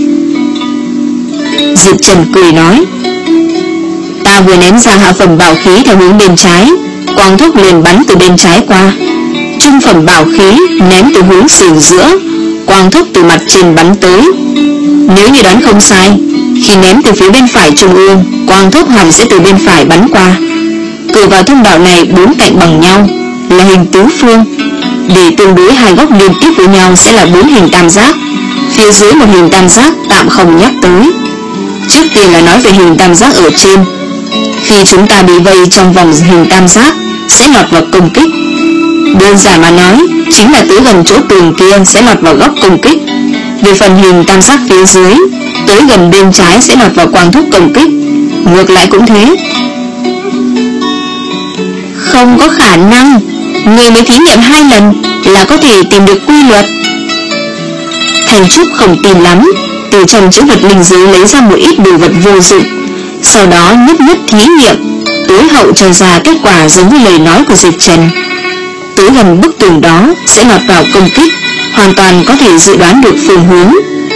Speaker 1: Diệp Trần cười nói. Ta vừa ném ra hạ phẩm bảo khí theo hướng bên trái, quang thúc liền bắn từ bên trái qua. Trung phẩm bảo khí ném từ hướng sườn giữa, quang thúc từ mặt trên bắn tới. Nếu như đoán không sai, khi ném từ phía bên phải trung ương, quang thúc hẳn sẽ từ bên phải bắn qua. Cửa vào thông đạo này bốn cạnh bằng nhau, là hình tứ phương. Để tương đối hai góc liên tiếp với nhau sẽ là bốn hình tam giác. Phía dưới một hình tam giác tạm không nhắc tới. Trước tiên là nói về hình tam giác ở trên. Khi chúng ta bị vây trong vòng hình tam giác, sẽ lọt vào công kích. Đơn giản mà nói, chính là tới gần chỗ tường kia sẽ lọt vào góc công kích. Về phần hình tam giác phía dưới, tới gần bên trái sẽ lọt vào quang thúc công kích. Ngược lại cũng thế. Không có khả năng. Người mới thí nghiệm hai lần là có thể tìm được quy luật. Thành Trúc không tin lắm, từ trong chữ vật linh giới lấy ra một ít đồ vật vô dụng, sau đó nhất nhất thí nghiệm, tối hậu cho ra kết quả giống với lời nói của Diệp Trần. Tới gần bức tường đó sẽ lọt vào công kích, hoàn toàn có thể dự đoán được phương hướng.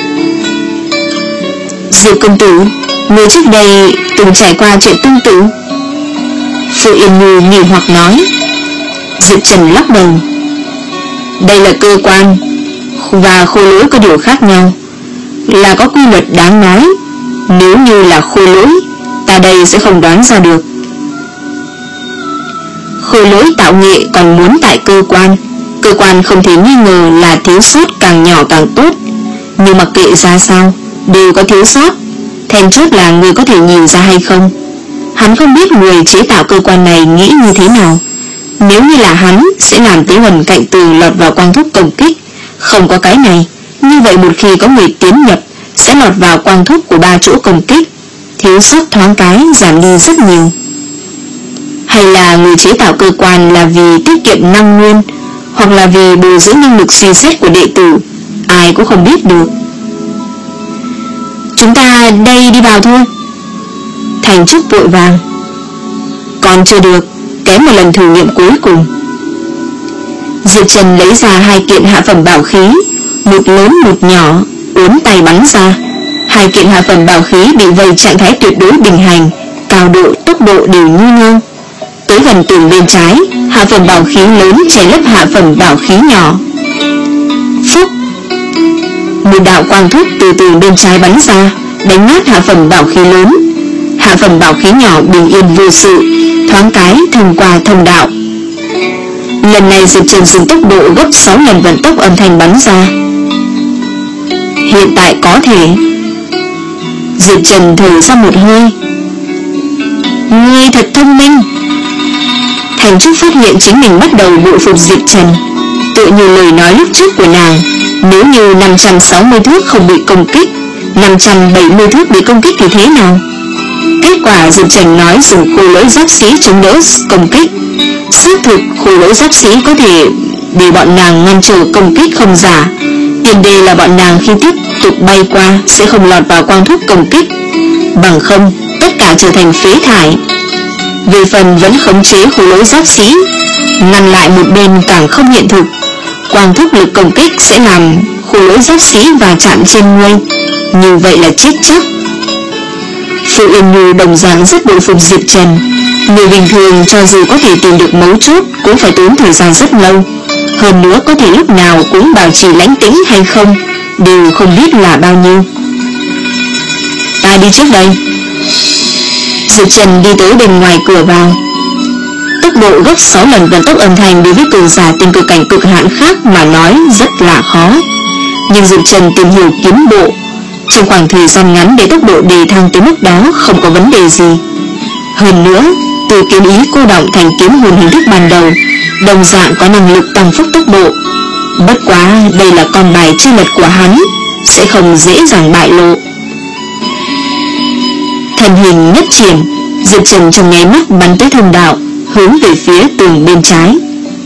Speaker 1: Diệp công tử, người trước đây từng trải qua chuyện tương tự? Phụ Yên Như nghi hoặc nói. Diệp Trần lắc đầu. Đây là cơ quan, và khôi lỗi có điều khác nhau, là có quy luật đáng nói. Nếu như là khôi lỗi, ta đây sẽ không đoán ra được. Khôi lỗi tạo nghệ còn muốn tại cơ quan, cơ quan không thể nghi ngờ là thiếu sót càng nhỏ càng tốt. Nhưng mặc kệ ra sao, đều có thiếu sót. Then chốt là người có thể nhìn ra hay không. Hắn không biết người chế tạo cơ quan này nghĩ như thế nào. Nếu như là hắn, sẽ làm tới gần cạnh tường lọt vào quang thúc công kích. Không có cái này, như vậy một khi có người tiến nhập, sẽ lọt vào quang thúc của ba chỗ công kích. Thiếu sót thoáng cái giảm đi rất nhiều. Hay là người chế tạo cơ quan là vì tiết kiệm năng nguyên, hoặc là vì bồi dưỡng năng lực suy xét của đệ tử, ai cũng không biết được. Chúng ta đây đi vào thôi. Thành Trúc vội vàng. Còn chưa được, kém một lần thử nghiệm cuối cùng. Diệp Trần lấy ra hai kiện hạ phẩm bảo khí, một lớn một nhỏ, uốn tay bắn ra. Hai kiện hạ phẩm bảo khí bị vây trạng thái tuyệt đối bình hành, cao độ, tốc độ đều như nhau. Tới gần tường bên trái, hạ phẩm bảo khí lớn che lấp hạ phẩm bảo khí nhỏ. Phúc! Một đạo quang thúc từ tường bên trái bắn ra, đánh nát hạ phẩm bảo khí lớn. Hạ phẩm bảo khí nhỏ bình yên vô sự, thoáng cái thông qua thông đạo. Lần này Diệp Trần dùng tốc độ gấp sáu lần vận tốc âm thanh bắn ra. Hiện tại có thể. Diệp Trần thở ra một hơi. Ngươi thật thông minh. Thành Trúc phát hiện chính mình bắt đầu bội phục Diệp Trần. Tựa như lời nói lúc trước của nàng, nếu như năm trăm sáu mươi thước không bị công kích, năm trăm bảy mươi thước bị công kích thì thế nào? Kết quả Diệp Trần nói dùng khôi lỗi giáp sĩ chống đỡ công kích. Xác thực khôi lỗi giáp sĩ có thể để bọn nàng ngăn trở công kích không giả. Tiền đề là bọn nàng khi tiếp tục bay qua sẽ không lọt vào quang thúc công kích, bằng không tất cả trở thành phế thải. Về phần vẫn khống chế khôi lỗi giáp sĩ, ngăn lại một bên càng không hiện thực. Quang thúc lực công kích sẽ làm khôi lỗi giáp sĩ va chạm trên ngươi, như vậy là chết chắc. Phụ Yên Như đồng dạng rất bội phục Diệp Trần. Người bình thường cho dù có thể tìm được mấu chốt cũng phải tốn thời gian rất lâu, hơn nữa có thể lúc nào cũng bảo trì lãnh tĩnh hay không đều không biết là bao nhiêu. Ta đi trước đây. Diệp Trần đi tới bên ngoài cửa vào. Tốc độ gấp sáu lần vận tốc âm thanh đối với cường giả tình cực cảnh cực hạn khác mà nói rất là khó. Nhưng Diệp Trần tìm hiểu kiếm bộ, trong khoảng thời gian ngắn để tốc độ đề thăng tới mức đó không có vấn đề gì. Hơn nữa, từ kiếm ý cô động thành kiếm hồn hình thức ban đầu, đồng dạng có năng lực tăng phúc tốc độ. Bất quá đây là con bài chưa lật của hắn, sẽ không dễ dàng bại lộ. Thân hình nhất triển, Diệp Trần trong nháy mắt bắn tới thông đạo, hướng về phía tường bên trái.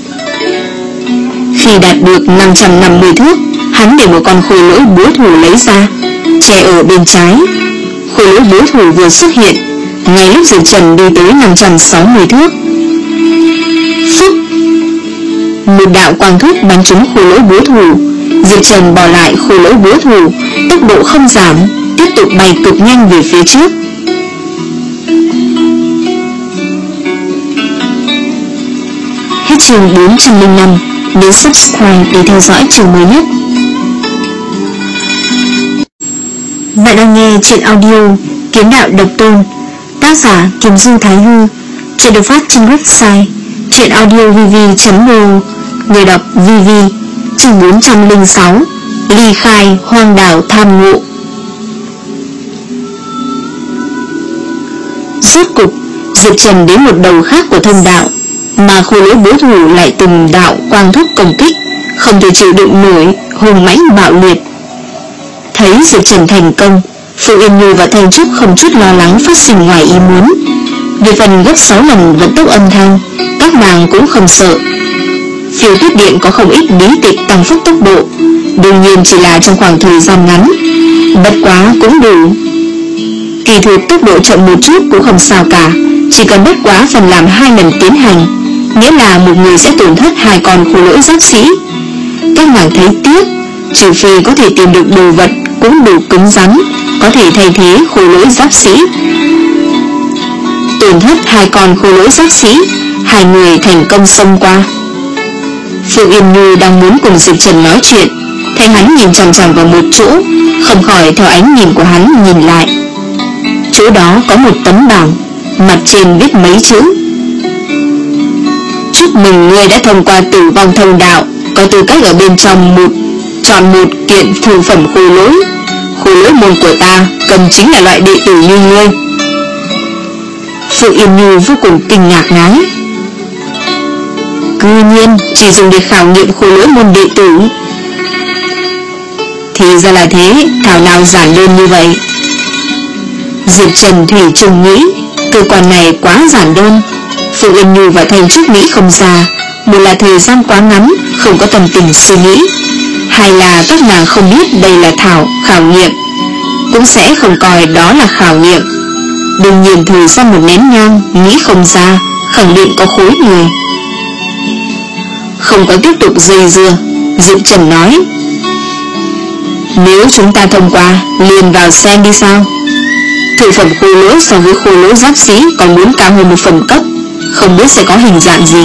Speaker 1: Khi đạt được năm trăm năm mươi thước, hắn để một con khôi lỗi búa thủ lấy ra, che ở bên trái. Khôi lỗi búa thủ vừa xuất hiện, ngay lúc Diệp Trần đi tới năm trăm sáu mươi thước. Phúc! Một đạo quang thúc bắn trúng khôi lỗi búa thủ. Diệp Trần bỏ lại khôi lỗi búa thủ, tốc độ không giảm, tiếp tục bay cực nhanh về phía trước. Hết chương bốn trăm lẻ năm. Nhớ subscribe để theo dõi chương mới nhất. Bạn đang nghe truyện audio Kiếm Đạo Độc Tôn, tác giả Kiều Du Thái Hư. Truyện được phát trên website truyệnaudiovv chấm ro. Người đọc vê vê. Chương bốn trăm lẻ sáu. Ly khai hoang đảo tham ngộ. Rốt cục Diệp Trần đến một đầu khác của thông đạo, mà khôi lỗi bố thủ lại từng đạo quang thúc công kích, không thể chịu đựng nổi, hùng mãnh bạo liệt. Thấy Diệp Trần thành công, Phụ Yên Như và Thanh Trúc không chút lo lắng phát sinh ngoài ý muốn. Về phần gấp sáu lần vận tốc âm thanh, các nàng cũng không sợ. Phiêu tuyết điện có không ít bí tịch tăng phúc tốc độ, đương nhiên chỉ là trong khoảng thời gian ngắn, bất quá cũng đủ. Kỳ thực tốc độ chậm một chút cũng không sao cả, chỉ cần bất quá phần làm hai lần tiến hành, nghĩa là một người sẽ tổn thất hai con khôi lỗi giáp sĩ. Các nàng thấy tiếc, trừ phi có thể tìm được đồ vật cũng đủ cứng rắn, có thể thay thế khôi lỗi giáp sĩ. Tổn thất hai con khôi lỗi giáp sĩ, hai người thành công xông qua. Phượng Yên Như đang muốn cùng Diệp Trần nói chuyện, thấy hắn nhìn chằm chằm vào một chỗ, không khỏi theo ánh nhìn của hắn nhìn lại. Chỗ đó có một tấm bảng, mặt trên viết mấy chữ: chúc mừng ngươi đã thông qua tử vong thông đạo, có tư cách ở bên trong một chọn một kiện thượng phẩm khôi lỗi. Khôi lỗi môn của ta cần chính là loại đệ tử như ngươi. Phượng Yên Như vô cùng kinh ngạc nói: cư nhiên chỉ dùng để khảo nghiệm khôi lỗi môn đệ tử. Thì ra là thế, thảo nào giản đơn như vậy. Diệp Trần thủy chung nghĩ cơ quan này quá giản đơn. Phượng Yên Như và Thanh Trúc nghĩ không ra, một là thời gian quá ngắn, không có tâm tình suy nghĩ, hai là các nàng không biết đây là thảo khảo nghiệm, cũng sẽ không coi đó là khảo nghiệm. Đương nhiên thời gian một nén nhang nghĩ không ra, khẳng định có khối người. Không có tiếp tục dây dưa, Diệp Trần nói: nếu chúng ta thông qua, liền vào xem đi sao. Thượng phẩm khôi lỗi so với khôi lỗi giáp sĩ còn muốn cao hơn một phẩm cấp, không biết sẽ có hình dạng gì.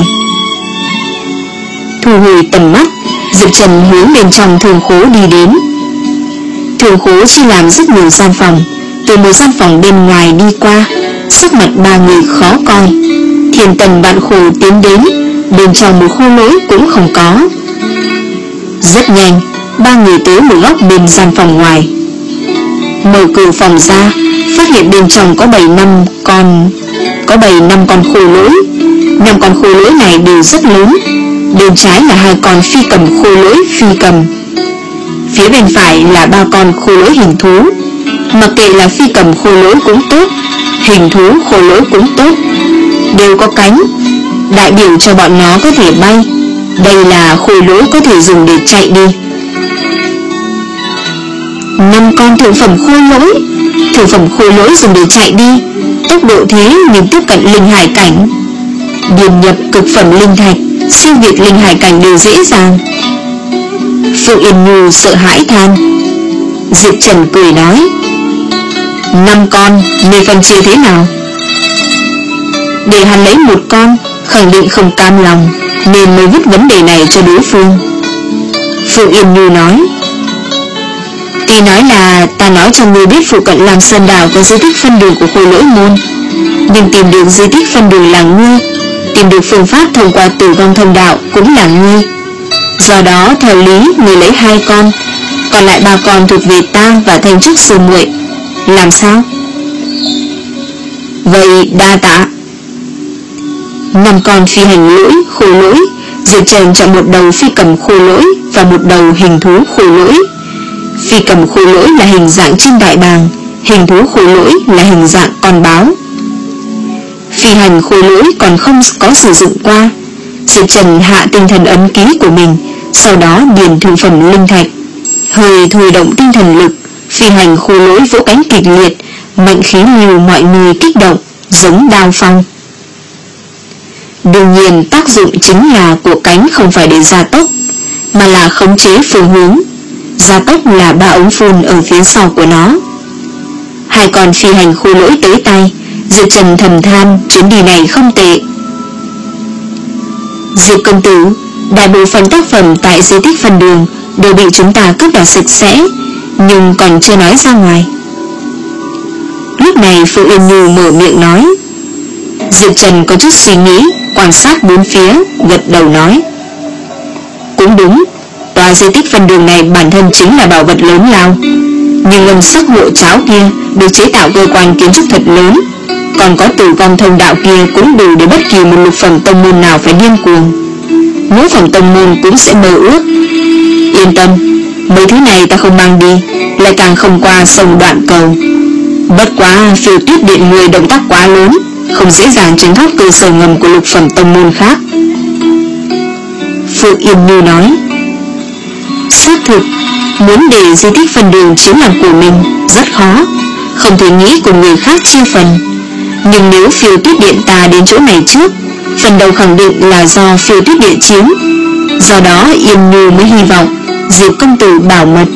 Speaker 1: Thu hồi tầm mắt, Diệp Trần hướng bên trong thường khố đi đến. Thường khố chia làm rất nhiều gian phòng, từ một gian phòng bên ngoài đi qua, sắc mặt ba người khó coi. Thiên tần vạn khổ tiến đến, bên trong một khôi lỗi cũng không có. Rất nhanh, ba người tới một góc bên gian phòng ngoài. Mở cửa phòng ra, phát hiện bên trong có bảy năm con có bảy năm con khôi lỗi. Năm con khôi lỗi này đều rất lớn. Bên trái là hai con phi cầm khôi lỗi phi cầm, phía bên phải là ba con khôi lỗi hình thú. Mặc kệ là phi cầm khôi lỗi cũng tốt, hình thú khôi lỗi cũng tốt, đều có cánh, đại biểu cho bọn nó có thể bay. Đây là khôi lỗi có thể dùng để chạy đi. Năm con thượng phẩm khôi lỗi. Thượng phẩm khôi lỗi dùng để chạy đi, tốc độ thế nhưng tiếp cận linh hải cảnh. Điền nhập cực phẩm linh thạch, siêu việt linh hải cảnh đều dễ dàng. Phượng Yên Như sợ hãi than. Diệp Trần cười nói: năm con nên phân chia thế nào? Để hắn lấy một con, khẳng định không cam lòng, nên mới vứt vấn đề này cho đối phương. Phượng Yên Như nói: tuy nói là ta nói cho ngươi biết phụ cận Lam Sơn Đảo có di tích phân đường của khôi lỗi môn, nhưng tìm được di tích phân đường là ngươi, tìm được phương pháp thông qua tử vong thông đạo cũng là ngươi. Do đó theo lý ngươi lấy hai con, còn lại ba con thuộc về ta và Thanh Trúc sư muội. Làm sao? Vậy đa tạ. Năm con phi hành lỗi khôi lỗi, Diệp Trần chọn một đầu phi cầm khôi lỗi và một đầu hình thú khôi lỗi. Phi cầm khôi lỗi là hình dạng chim đại bàng, hình thú khôi lỗi là hình dạng con báo. Phi hành khôi lỗi còn không có sử dụng qua. Diệp Trần hạ tinh thần ấn ký của mình, sau đó điền thượng phẩm linh thạch, hơi thôi động tinh thần lực. Phi hành khôi lỗi vỗ cánh kịch liệt, mệnh khí lưu mọi người kích động, giống đao phong. Đương nhiên tác dụng chính là của cánh không phải để gia tốc, mà là khống chế phương hướng. Gia tốc là ba ống phun ở phía sau của nó. Hai con phi hành khôi lỗi tới tay, Diệp Trần thầm than chuyến đi này không tệ. Diệp công tử, đại bộ phận tác phẩm tại di tích phân đường đều bị chúng ta cướp đoạt sạch sẽ, nhưng còn chưa nói ra ngoài. Lúc này Phượng Yên Như mở miệng nói. Diệp Trần có chút suy nghĩ, quan sát bốn phía, gật đầu nói: cũng đúng, tòa di tích phân đường này bản thân chính là bảo vật lớn lao, nhưng ngân sắc hộ cháo kia được chế tạo cơ quan kiến trúc thật lớn, còn có tử vong thông đạo kia cũng đủ để bất kỳ một lục phẩm tông môn nào phải điên cuồng. Ngũ phẩm tông môn cũng sẽ mơ ước. Yên tâm, mấy thứ này ta không mang đi, lại càng không qua sông Đoạn Cầu. Bất quá Phiêu Tuyết điện người động tác quá lớn, không dễ dàng tránh thoát cơ sở ngầm của lục phẩm tông môn khác. Phượng Yên Như nói. Xác thực, muốn để di tích phần đường chiếm làm của mình rất khó, không thể nghĩ cùng người khác chia phần. Nhưng nếu Phiêu Tuyết Điện ta đến chỗ này trước, phần đầu khẳng định là do Phiêu Tuyết Điện chiếm. Do đó Yên Như mới hy vọng Diệp công tử bảo mật.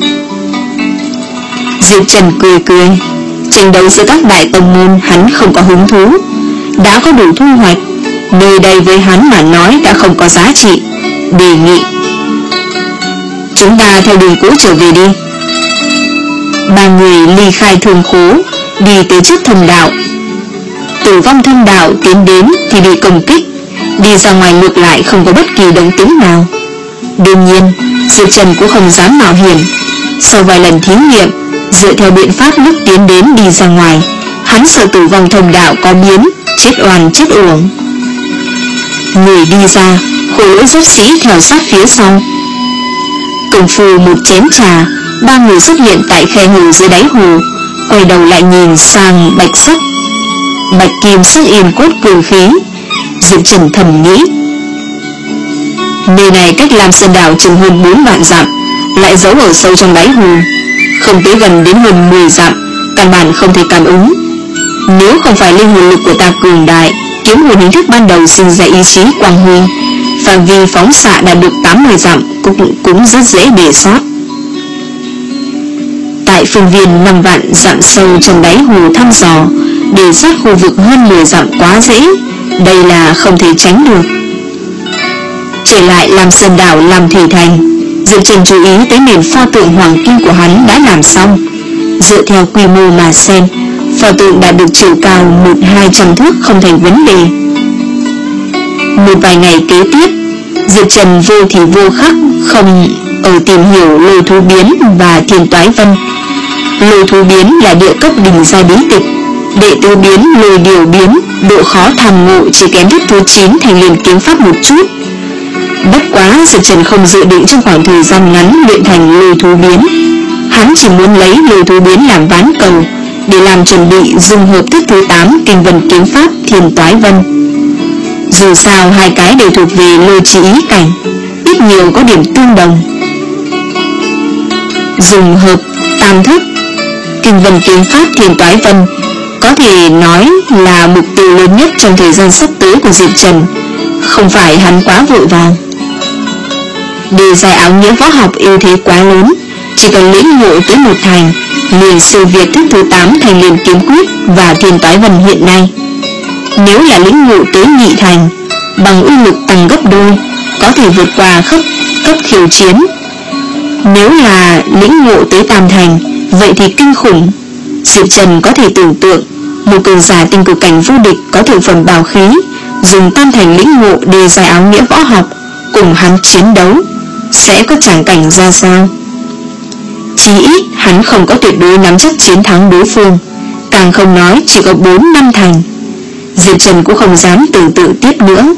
Speaker 1: Diệp Trần cười cười. Tranh đấu giữa các đại tông môn hắn không có hứng thú, đã có đủ thu hoạch, nơi đây với hắn mà nói đã không có giá trị. Đề nghị chúng ta theo đường cũ trở về đi. Ba người ly khai thương khố, đi tới trước thông đạo. Tử vong thông đạo tiến đến thì bị công kích, đi ra ngoài ngược lại không có bất kỳ động tĩnh nào. Đương nhiên Diệp Trần cũng không dám mạo hiểm. Sau vài lần thí nghiệm, dựa theo biện pháp lúc tiến đến đi ra ngoài, hắn sợ tử vong thông đạo có biến, chết oan chết uổng. Người đi ra, khổ lỗi giáp sĩ theo sát phía sau. Công phu một chén trà, ba người xuất hiện tại khe hồ dưới đáy hồ, quay đầu lại nhìn sang bạch sắc bạch kim sắc yên cốt cường khí. Diệp Trần thầm nghĩ, nơi này cách Lam Sơn đảo chừng hơn bốn vạn dặm, lại giấu ở sâu trong đáy hồ, không tới gần đến hơn mười dặm, căn bản không thể cảm ứng. Nếu không phải linh hồn lực của ta cường đại, kiếm hồn hình thức ban đầu sinh ra ý chí quang huy, phạm vi phóng xạ đạt được tám mươi dặm cũng, cũng rất dễ để sót. Tại phương viên năm vạn dặm sâu trong đáy hồ thăm dò, để sát khu vực hơn mười dặm quá dễ, đây là không thể tránh được. Trở lại Lam Sơn đảo làm thủy thành, Diệp Trần chú ý tới nền pho tượng hoàng kim của hắn đã làm xong. Dựa theo quy mô mà xem, pho tượng đã được chiều cao một hai trăm thước không thành vấn đề. Một vài ngày kế tiếp, Diệp Trần vô thì vô khắc không ở tìm hiểu lôi thú biến và thiên toái vân. Lôi thú biến là địa cấp đỉnh giai bí tịch, đệ tứ biến lôi điều biến, độ khó tham ngộ chỉ kém thức thứ chín thành liền kiếm pháp một chút. Bất quá Diệp Trần không dự định trong khoảng thời gian ngắn luyện thành lôi thú biến. Hắn chỉ muốn lấy lôi thú biến làm ván cầu, để làm chuẩn bị dùng hợp thức thứ tám kinh vân kiếm pháp thiên toái vân. Dù sao hai cái đều thuộc về lôi chỉ ý cảnh, ít nhiều có điểm tương đồng. Dùng hợp tam thức kinh vân kiếm pháp thiên toái vân có thể nói là mục tiêu lớn nhất trong thời gian sắp tới của Diệp Trần, không phải hắn quá vội vàng. Đề giải áo nghĩa võ học ưu thế quá lớn, chỉ cần lĩnh ngộ tới một thành, liền siêu việt thức thứ tám thành liền kiếm quyết và thiên toái vân hiện nay. Nếu là lĩnh ngộ tới nhị thành, bằng uy lực tăng gấp đôi, có thể vượt qua cấp cấp khiêu chiến. Nếu là lĩnh ngộ tới tam thành, vậy thì kinh khủng. Diệp Trần có thể tưởng tượng, một cường giả tinh cực cảnh vô địch có thượng phẩm bảo khí, dùng tam thành lĩnh ngộ đề giải áo nghĩa võ học cùng hắn chiến đấu, sẽ có tràng cảnh ra sao. Chí ít hắn không có tuyệt đối nắm chắc chiến thắng đối phương, càng không nói chỉ có bốn năm thành. Diệp Trần cũng không dám tưởng tượng tiếp nữa.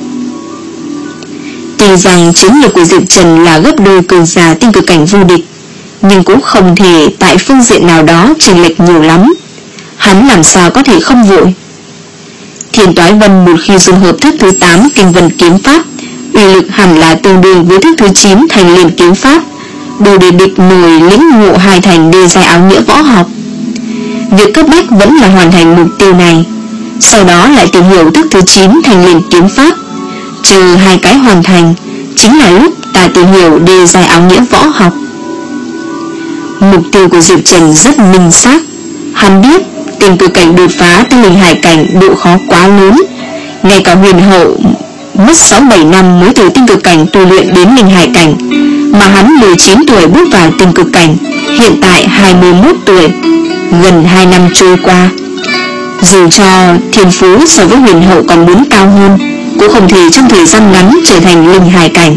Speaker 1: Tuy rằng chiến lược của Diệp Trần là gấp đôi cường giả tinh cực cảnh vô địch, nhưng cũng không thể tại phương diện nào đó chênh lệch nhiều lắm. Hắn làm sao có thể không vội. Thiên toái vân một khi dùng hợp thức thứ tám kinh vân kiếm pháp, uy lực hẳn là tương đương với thức thứ chín thành liền kiếm pháp, đủ để địch nổi lĩnh ngộ hai thành đề giải áo nghĩa võ học. Việc cấp bách vẫn là hoàn thành mục tiêu này, sau đó lại tìm hiểu thức thứ chín thành liền kiếm pháp. Trừ hai cái hoàn thành, chính là lúc ta tìm hiểu đề giải áo nghĩa võ học. Mục tiêu của Diệp Trần rất minh xác. Hắn biết tinh cực cảnh đột phá tới linh hải cảnh độ khó quá lớn, ngay cả huyền hậu mất sáu bảy năm mới từ tinh cực cảnh tu luyện đến linh hải cảnh, mà hắn mười chín tuổi bước vào tinh cực cảnh, hiện tại hai mươi mốt tuổi, gần hai năm trôi qua. Dù cho thiên phú so với huyền hậu còn muốn cao hơn, cũng không thể trong thời gian ngắn trở thành linh hải cảnh.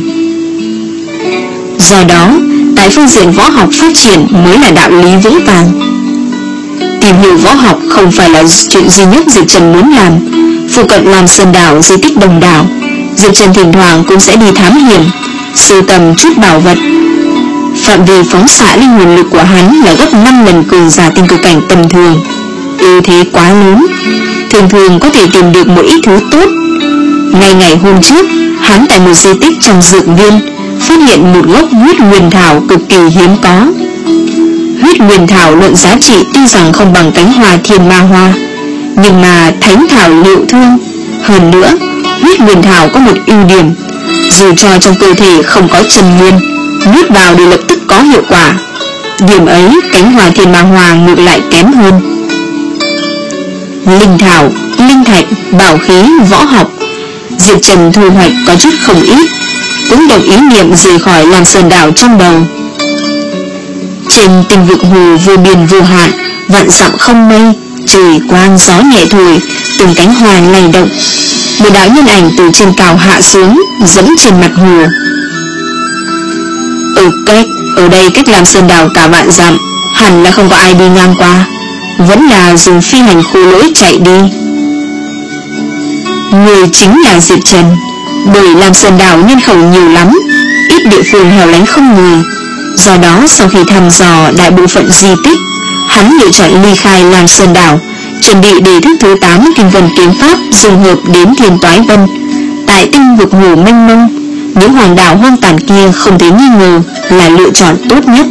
Speaker 1: Do đó, tại phương diện võ học phát triển mới là đạo lý vững vàng. Tìm hiểu võ học không phải là chuyện duy nhất Diệp Trần muốn làm. Phụ cận Lam Sơn đảo di tích đông đảo, Diệp Trần thỉnh thoảng cũng sẽ đi thám hiểm, sưu tầm chút bảo vật. Phạm vi phóng xạ linh hồn lực của hắn là gấp năm lần cường giả tinh cực cảnh tầm thường, ưu thế quá lớn, thường thường có thể tìm được một ít thứ tốt. Ngay ngày hôm trước, hắn tại một di tích trong dược viên phát hiện một gốc huyết nguyên thảo cực kỳ hiếm có. Huyết nguyên thảo luận giá trị tuy rằng không bằng cánh hoa thiên ma hoa, nhưng mà thánh thảo liệu thương. Hơn nữa, huyết nguyên thảo có một ưu điểm, dù cho trong cơ thể không có chân nguyên, nuốt vào thì lập tức có hiệu quả. Điểm ấy cánh hoa thiên ma hoa ngược lại kém hơn. Linh thảo, linh thạch, bảo khí, võ học, Diệp Trần thu hoạch có chút không ít, cũng đồng ý niệm rời khỏi Lam Sơn đảo trong đầu. Trên tinh vực hồ vô biên vô hạn, vạn dặm không mây, trời quang gió nhẹ thổi, từng cánh hoa lay động. Một đạo nhân ảnh từ trên cao hạ xuống, dẫm trên mặt hồ. Ở cách, ở đây cách Lam Sơn đảo cả vạn dặm, hẳn là không có ai đi ngang qua, vẫn là dùng phi hành khô lỗi chạy đi. Người chính là Diệp Trần, bởi Lam Sơn đảo nhân khẩu nhiều lắm, ít địa phương hẻo lánh không người. Do đó sau khi thăm dò đại bộ phận di tích, hắn lựa chọn ly khai Lam Sơn đảo, chuẩn bị để thức thứ tám kinh vân kiếm pháp dùng hợp đến Thiên Toái Vân. Tại tinh vực hồ mênh mông, những hoàng đảo hoang tàn kia không thể nghi ngờ là lựa chọn tốt nhất.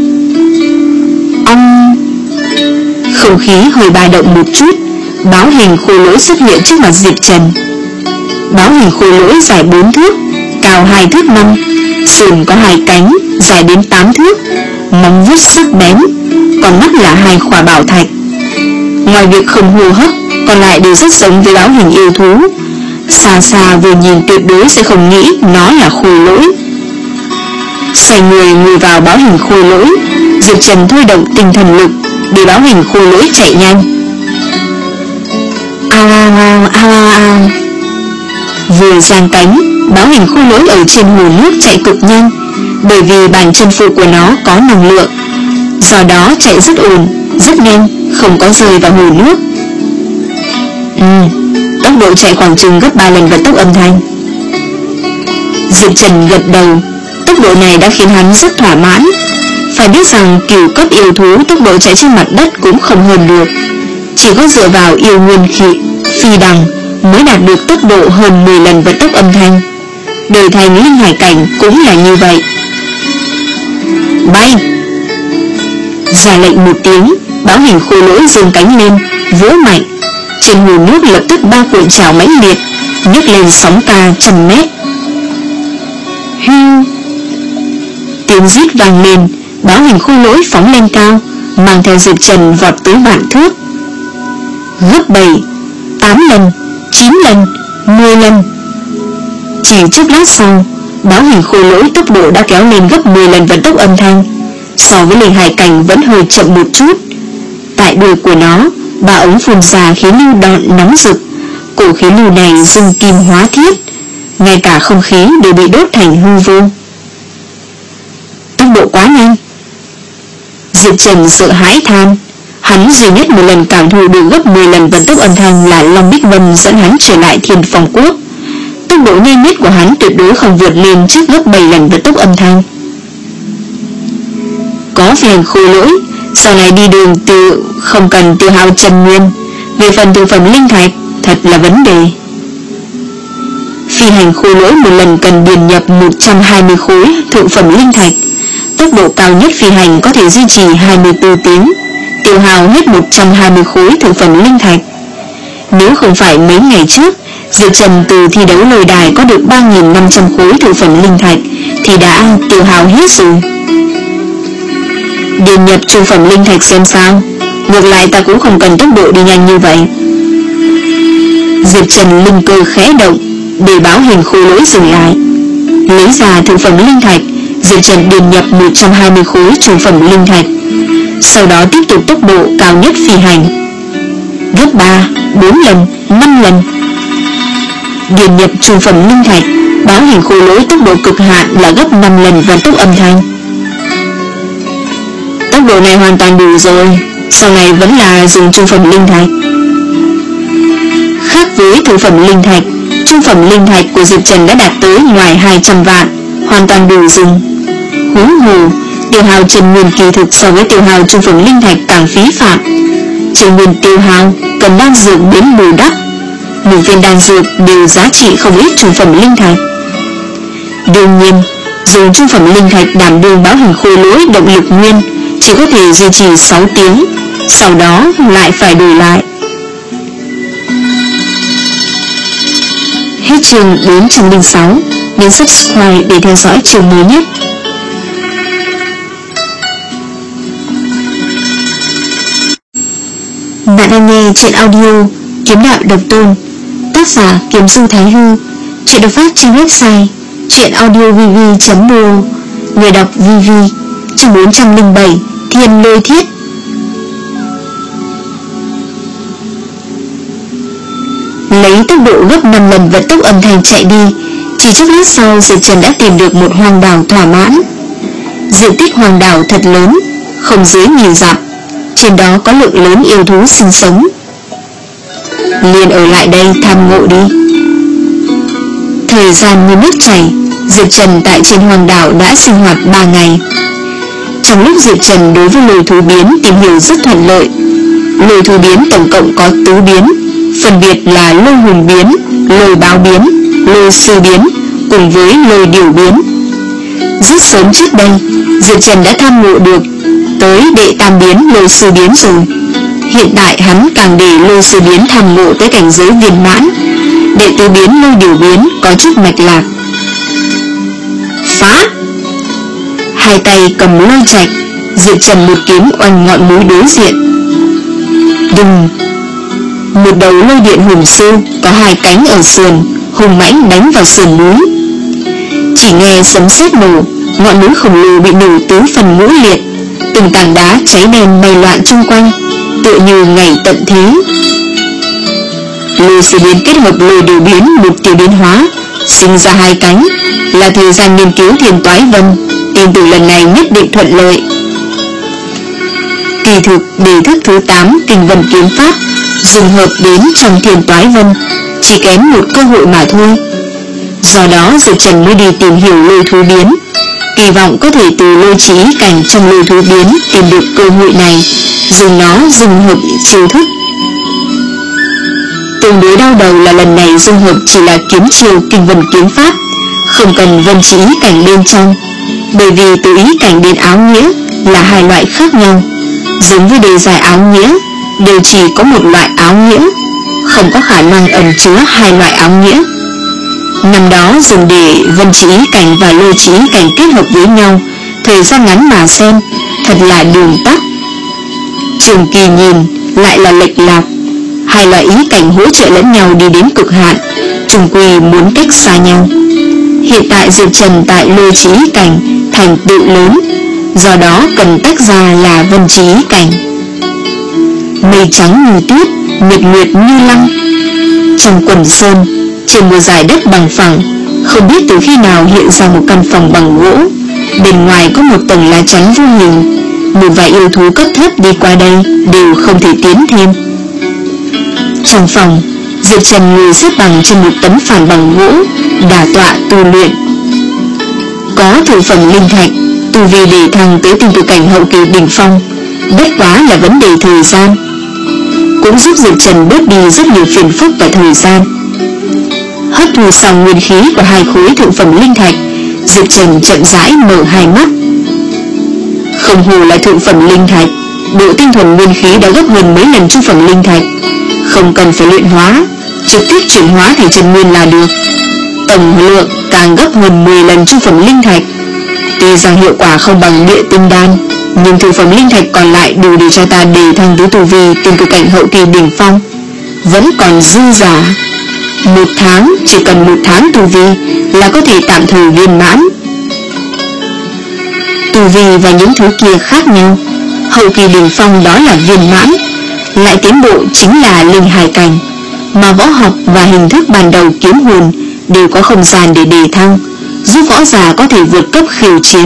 Speaker 1: Ông... Không khí hơi ba động một chút, báo hình khô lỗi xuất hiện trước mặt Diệp Trần. Báo hình khô lỗi dài bốn thước, cao hai thước năm, sườn có hai cánh, dài đến tám thước, móng vuốt sắc bén, còn mắt là hai khỏa bảo thạch. Ngoài việc không hô hấp, còn lại đều rất giống với báo hình yêu thú. Xa xa vừa nhìn tuyệt đối sẽ không nghĩ nó là khô lỗi. Xoay người ngồi vào báo hình khô lỗi, Diệp Trần thôi động tinh thần lực để báo hình khô lỗi chạy nhanh. Ao ao ao ao ao. Vừa giang cánh, báo hình khô lỗi ở trên hồ nước chạy cực nhanh, bởi vì bàn chân phụ của nó có năng lượng, do đó chạy rất ổn, rất nhanh, không có rơi vào hồ nước. Ừ, tốc độ chạy khoảng chừng gấp ba lần vận tốc âm thanh. Diệp Trần gật đầu, tốc độ này đã khiến hắn rất thỏa mãn. Phải biết rằng cửu cấp yêu thú tốc độ chạy trên mặt đất cũng không hơn được, chỉ có dựa vào yêu nguyên khí phi đằng mới đạt được tốc độ hơn mười lần vận tốc âm thanh. Đời thành linh hải cảnh cũng là như vậy. Bay! Ra lệnh một tiếng, báo hình khô lỗi giương cánh lên, vỗ mạnh. Trên hồ nước lập tức ba cuộn trào mãnh liệt, nhấc lên sóng ca trăm mét. Hưu! Tiếng rít vang lên, báo hình khô lỗi phóng lên cao, mang theo Diệp Trần vọt tới vạn thước. Gấp bảy, tám lần, chín lần, mười lần. Chỉ chốc lát sau, báo hình khô lỗi tốc độ đã kéo lên gấp mười lần vận tốc âm thanh, so với linh hải cảnh vẫn hơi chậm một chút. Tại đuôi của nó, ba ống phun ra khí lưu đòn nóng rực, cổ khí lưu này dung kim hóa thiết, ngay cả không khí đều bị đốt thành hư vô. Tốc độ quá nhanh. Diệp Trần sợ hãi than. Hắn duy nhất một lần cảm thụ được gấp mười lần vận tốc âm thanh là Long Bích Vân dẫn hắn trở lại Thiên Phong Quốc. Tốc độ nhanh nhất của hắn tuyệt đối không vượt lên trước gấp bảy lần vận tốc âm thanh. Có phi hành khô lỗi, sau này đi đường tự không cần tiêu hao chân nguyên. Về phần thực phẩm linh thạch, thật là vấn đề. Phi hành khô lỗi một lần cần điền nhập một trăm hai mươi khối thượng phẩm linh thạch. Tốc độ cao nhất phi hành có thể duy trì hai mươi tư tiếng, tiêu hao hết một trăm hai mươi khối thượng phẩm linh thạch. Nếu không phải mấy ngày trước Diệp Trần từ thi đấu lôi đài có được ba nghìn năm trăm khối thượng phẩm linh thạch thì đã tiêu hao hết rồi. Điền nhập trung phẩm linh thạch xem sao, ngược lại ta cũng không cần tốc độ đi nhanh như vậy. Diệp Trần linh cơ khẽ động, để báo hình khô lỗi dừng lại. Lấy ra thượng phẩm linh thạch, Diệp Trần điền nhập một trăm hai mươi khối trung phẩm linh thạch, sau đó tiếp tục tốc độ cao nhất phi hành, gấp ba, bốn lần, năm lần. Điền nhập trung phẩm linh thạch, báo hình khô lỗi tốc độ cực hạn là gấp năm lần vận tốc âm thanh. Tốc độ này hoàn toàn đủ rồi, sau này vẫn là dùng trung phẩm linh thạch. Khác với thượng phẩm linh thạch, trung phẩm linh thạch của Diệp Trần đã đạt tới ngoài hai trăm vạn, hoàn toàn đủ dùng. Huống hồ, tiêu hao chân nguyên kỳ thực so với tiêu hao trung phẩm linh thạch càng phí phạm. Chân nguyên tiêu hao cần đan dược đến bù đắp, một viên đan dược đều giá trị không ít trung phẩm linh thạch, Đương nhiên, dùng trung phẩm linh thạch đảm đương báo hình khôi lỗi động lực nguyên chỉ có thể duy trì sáu tiếng, sau đó lại phải đổi lại. Hết chương bốn trăm lẻ sáu, nhấn subscribe để theo dõi chương mới nhất. Bạn đang nghe truyện audio Kiếm Đạo Độc Tôn, tác giả Kiếm Du Thái Hư. Truyện được phát trên website truyệnaudiovv chấm b o, người đọc vê vê. Chương bốn trăm lẻ bảy, Thiên Lôi Thiết. Lấy tốc độ gấp năm lần vận tốc âm thanh chạy đi, chỉ chốc lát sau Diệp Trần đã tìm được một hoang đảo thỏa mãn. Diện tích hoang đảo thật lớn, không dưới nghìn dặm, trên đó có lượng lớn yêu thú sinh sống. Liền ở lại đây tham ngộ đi. Thời gian như nước chảy, Diệp Trần tại trên hoang đảo đã sinh hoạt ba ngày. Trong lúc Diệp Trần đối với lôi thú biến tìm hiểu rất thuận lợi. Lôi thú biến tổng cộng có tứ biến, phân biệt là lôi hùng biến, lôi báo biến, lôi sư biến cùng với lôi điều biến. Rất sớm trước đây, Diệp Trần đã tham ngộ được tới đệ tam biến lôi sư biến rồi. Hiện tại hắn càng để lôi sư biến tham ngộ tới cảnh giới viên mãn. Đệ tứ biến lôi điều biến có chút mạch lạc. Phá! Hai tay cầm lôi trạch, Diệp Trần một kiếm oanh ngọn núi đối diện. Đùng! Một đầu lôi điện hùng sư có hai cánh ở sườn hùng mãnh đánh vào sườn núi. Chỉ nghe sấm sét nổ, ngọn núi khổng lồ bị nổ tứ phần ngũ liệt, từng tảng đá cháy đen bay loạn chung quanh, tựa như ngày tận thế. Lôi sư biến kết hợp lôi điều biến một tiểu biến hóa, sinh ra hai cánh, là thời gian nghiên cứu Thiên Toái Vân, tin tưởng lần này nhất định thuận lợi. Kỳ thực đề thức thứ tám Kinh Vân kiếm pháp dùng hợp đến trong Thiên Toái Vân, chỉ kém một cơ hội mà thôi. Do đó Diệp Trần mới đi tìm hiểu lôi thú biến, kỳ vọng có thể từ lôi chỉ ý cảnh trong lôi thú biến tìm được cơ hội này, dùng nó dùng hợp chiêu thức. Tương đối đau đầu là lần này dung hợp chỉ là kiếm chiêu Kinh Vân kiếm pháp, không cần vân chỉ ý cảnh bên trong, bởi vì từ ý cảnh đến áo nghĩa là hai loại khác nhau. Giống với đề giải áo nghĩa, đều chỉ có một loại áo nghĩa, không có khả năng ẩn chứa hai loại áo nghĩa. Năm đó dùng để vân chỉ ý cảnh và lôi chỉ ý cảnh kết hợp với nhau, thời gian ngắn mà xem, thật là đường tắt. Trường kỳ nhìn lại là lệch lạc, hai loại ý cảnh hỗ trợ lẫn nhau đi đến cực hạn, trùng quy muốn cách xa nhau. Hiện tại Diệp Trần tại lôi chỉ ý cảnh thành tựu lớn, do đó cần tách ra là vân chỉ ý cảnh. Mây trắng như tuyết, nhật nguyệt như lăng. Trong quần sơn, trên một dải đất bằng phẳng, không biết từ khi nào hiện ra một căn phòng bằng gỗ, bên ngoài có một tầng lá chắn vô hình. Một vài yêu thú cấp thấp đi qua đây đều không thể tiến thêm. Trong phòng, Diệp Trần ngồi xếp bằng trên một tấm phản bằng gỗ, đả tọa tu luyện. Có thượng phẩm linh thạch, tu vi để thăng tới tinh tự cảnh hậu kỳ đỉnh phong, bất quá là vấn đề thời gian, cũng giúp Diệp Trần bớt đi rất nhiều phiền phức và thời gian. Hấp thu xong nguyên khí của hai khối thượng phẩm linh thạch, Diệp Trần chậm rãi mở hai mắt. Không hồ là thượng phẩm linh thạch, độ tinh thuần nguyên khí đã gấp hơn mấy lần trung phẩm linh thạch, không cần phải luyện hóa, trực tiếp chuyển hóa thành chân nguyên là được. Tổng lượng càng gấp hơn mười lần trung phẩm linh thạch. Tuy rằng hiệu quả không bằng địa tinh đan, nhưng thượng phẩm linh thạch còn lại đủ để cho ta đề thăng tới tu vi tinh cực cảnh hậu kỳ đỉnh phong, vẫn còn dư giả. Một tháng, chỉ cần một tháng tu vi là có thể tạm thời viên mãn. Tu vi và những thứ kia khác nhau, hậu kỳ đỉnh phong đó là viên mãn, lại tiến bộ chính là linh hải cảnh, mà võ học và hình thức ban đầu kiếm hồn đều có không gian để đề thăng, giúp võ giả có thể vượt cấp khiêu chiến.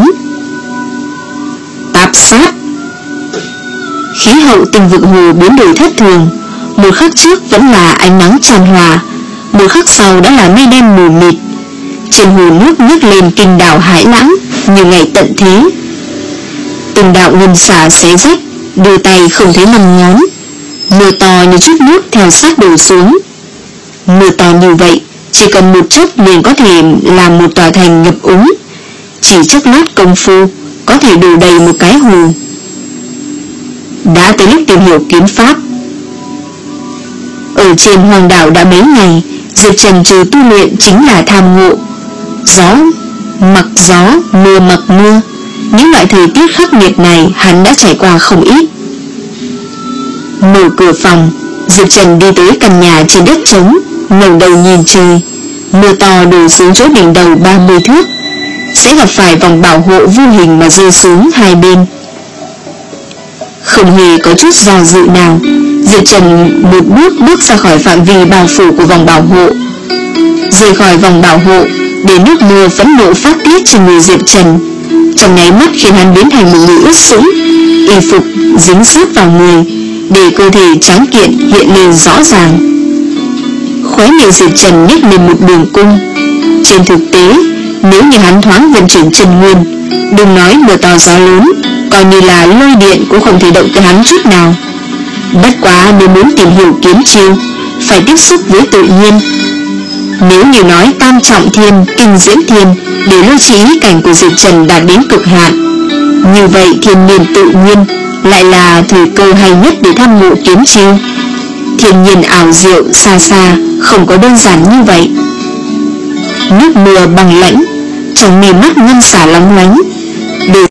Speaker 1: Tạp sát. Khí hậu tinh vực hồ biến đổi thất thường, một khắc trước vẫn là ánh nắng tràn hòa, một khắc sau đã là mây đen mù mịt. Trên hồ nước nhấc lên kinh đảo hải lãng như ngày tận thế. Từng đạo ngân xà xé rách, đưa tay không thấy năm ngón. Mưa to như chút nước theo sát đổ xuống. Mưa to như vậy chỉ cần một chốc liền có thể làm một tòa thành ngập úng, chỉ chốc lát công phu có thể đủ đầy một cái hồ. Đã tới lúc tìm hiểu kiếm pháp. Ở trên hoàng đảo đã mấy ngày, Diệp Trần trừ tu luyện chính là tham ngộ. Gió mặc gió, mưa mặc mưa, những loại thời tiết khắc nghiệt này hắn đã trải qua không ít. Mở cửa phòng, Diệp Trần đi tới căn nhà trên đất trống, ngẩng đầu nhìn trời. Mưa to đổ xuống chỗ đỉnh đầu ba mươi thước, sẽ gặp phải vòng bảo hộ vô hình mà rơi xuống hai bên. Không hề có chút do dự nào, Diệp Trần một bước bước ra khỏi phạm vi bao phủ của vòng bảo hộ. Rời khỏi vòng bảo hộ, để nước mưa phẫn nộ phát tiết trên người Diệp Trần, trong nháy mắt khiến hắn biến thành một người ướt sũng, y phục dính sát vào người, để cơ thể trắng kiện hiện lên rõ ràng. Khóe miệng Diệp Trần nhếch lên một đường cung. Trên thực tế, nếu như hắn thoáng vận chuyển chân nguyên, đừng nói mưa to gió lớn, coi như là lôi điện cũng không thể động tới hắn chút nào. Bất quá nếu muốn tìm hiểu kiếm chiêu, phải tiếp xúc với tự nhiên. Nếu như nói tam trọng thiên, kinh diễm thiên để lôi trì ý cảnh của Diệp Trần đạt đến cực hạn, như vậy thiên nhiên tự nhiên lại là thời cơ hay nhất để thăm ngộ kiếm chiêu. Thiên nhiên ảo diệu xa xa, không có đơn giản như vậy. Nước mưa bằng lãnh, trong mi mắt ngân xả lóng lánh,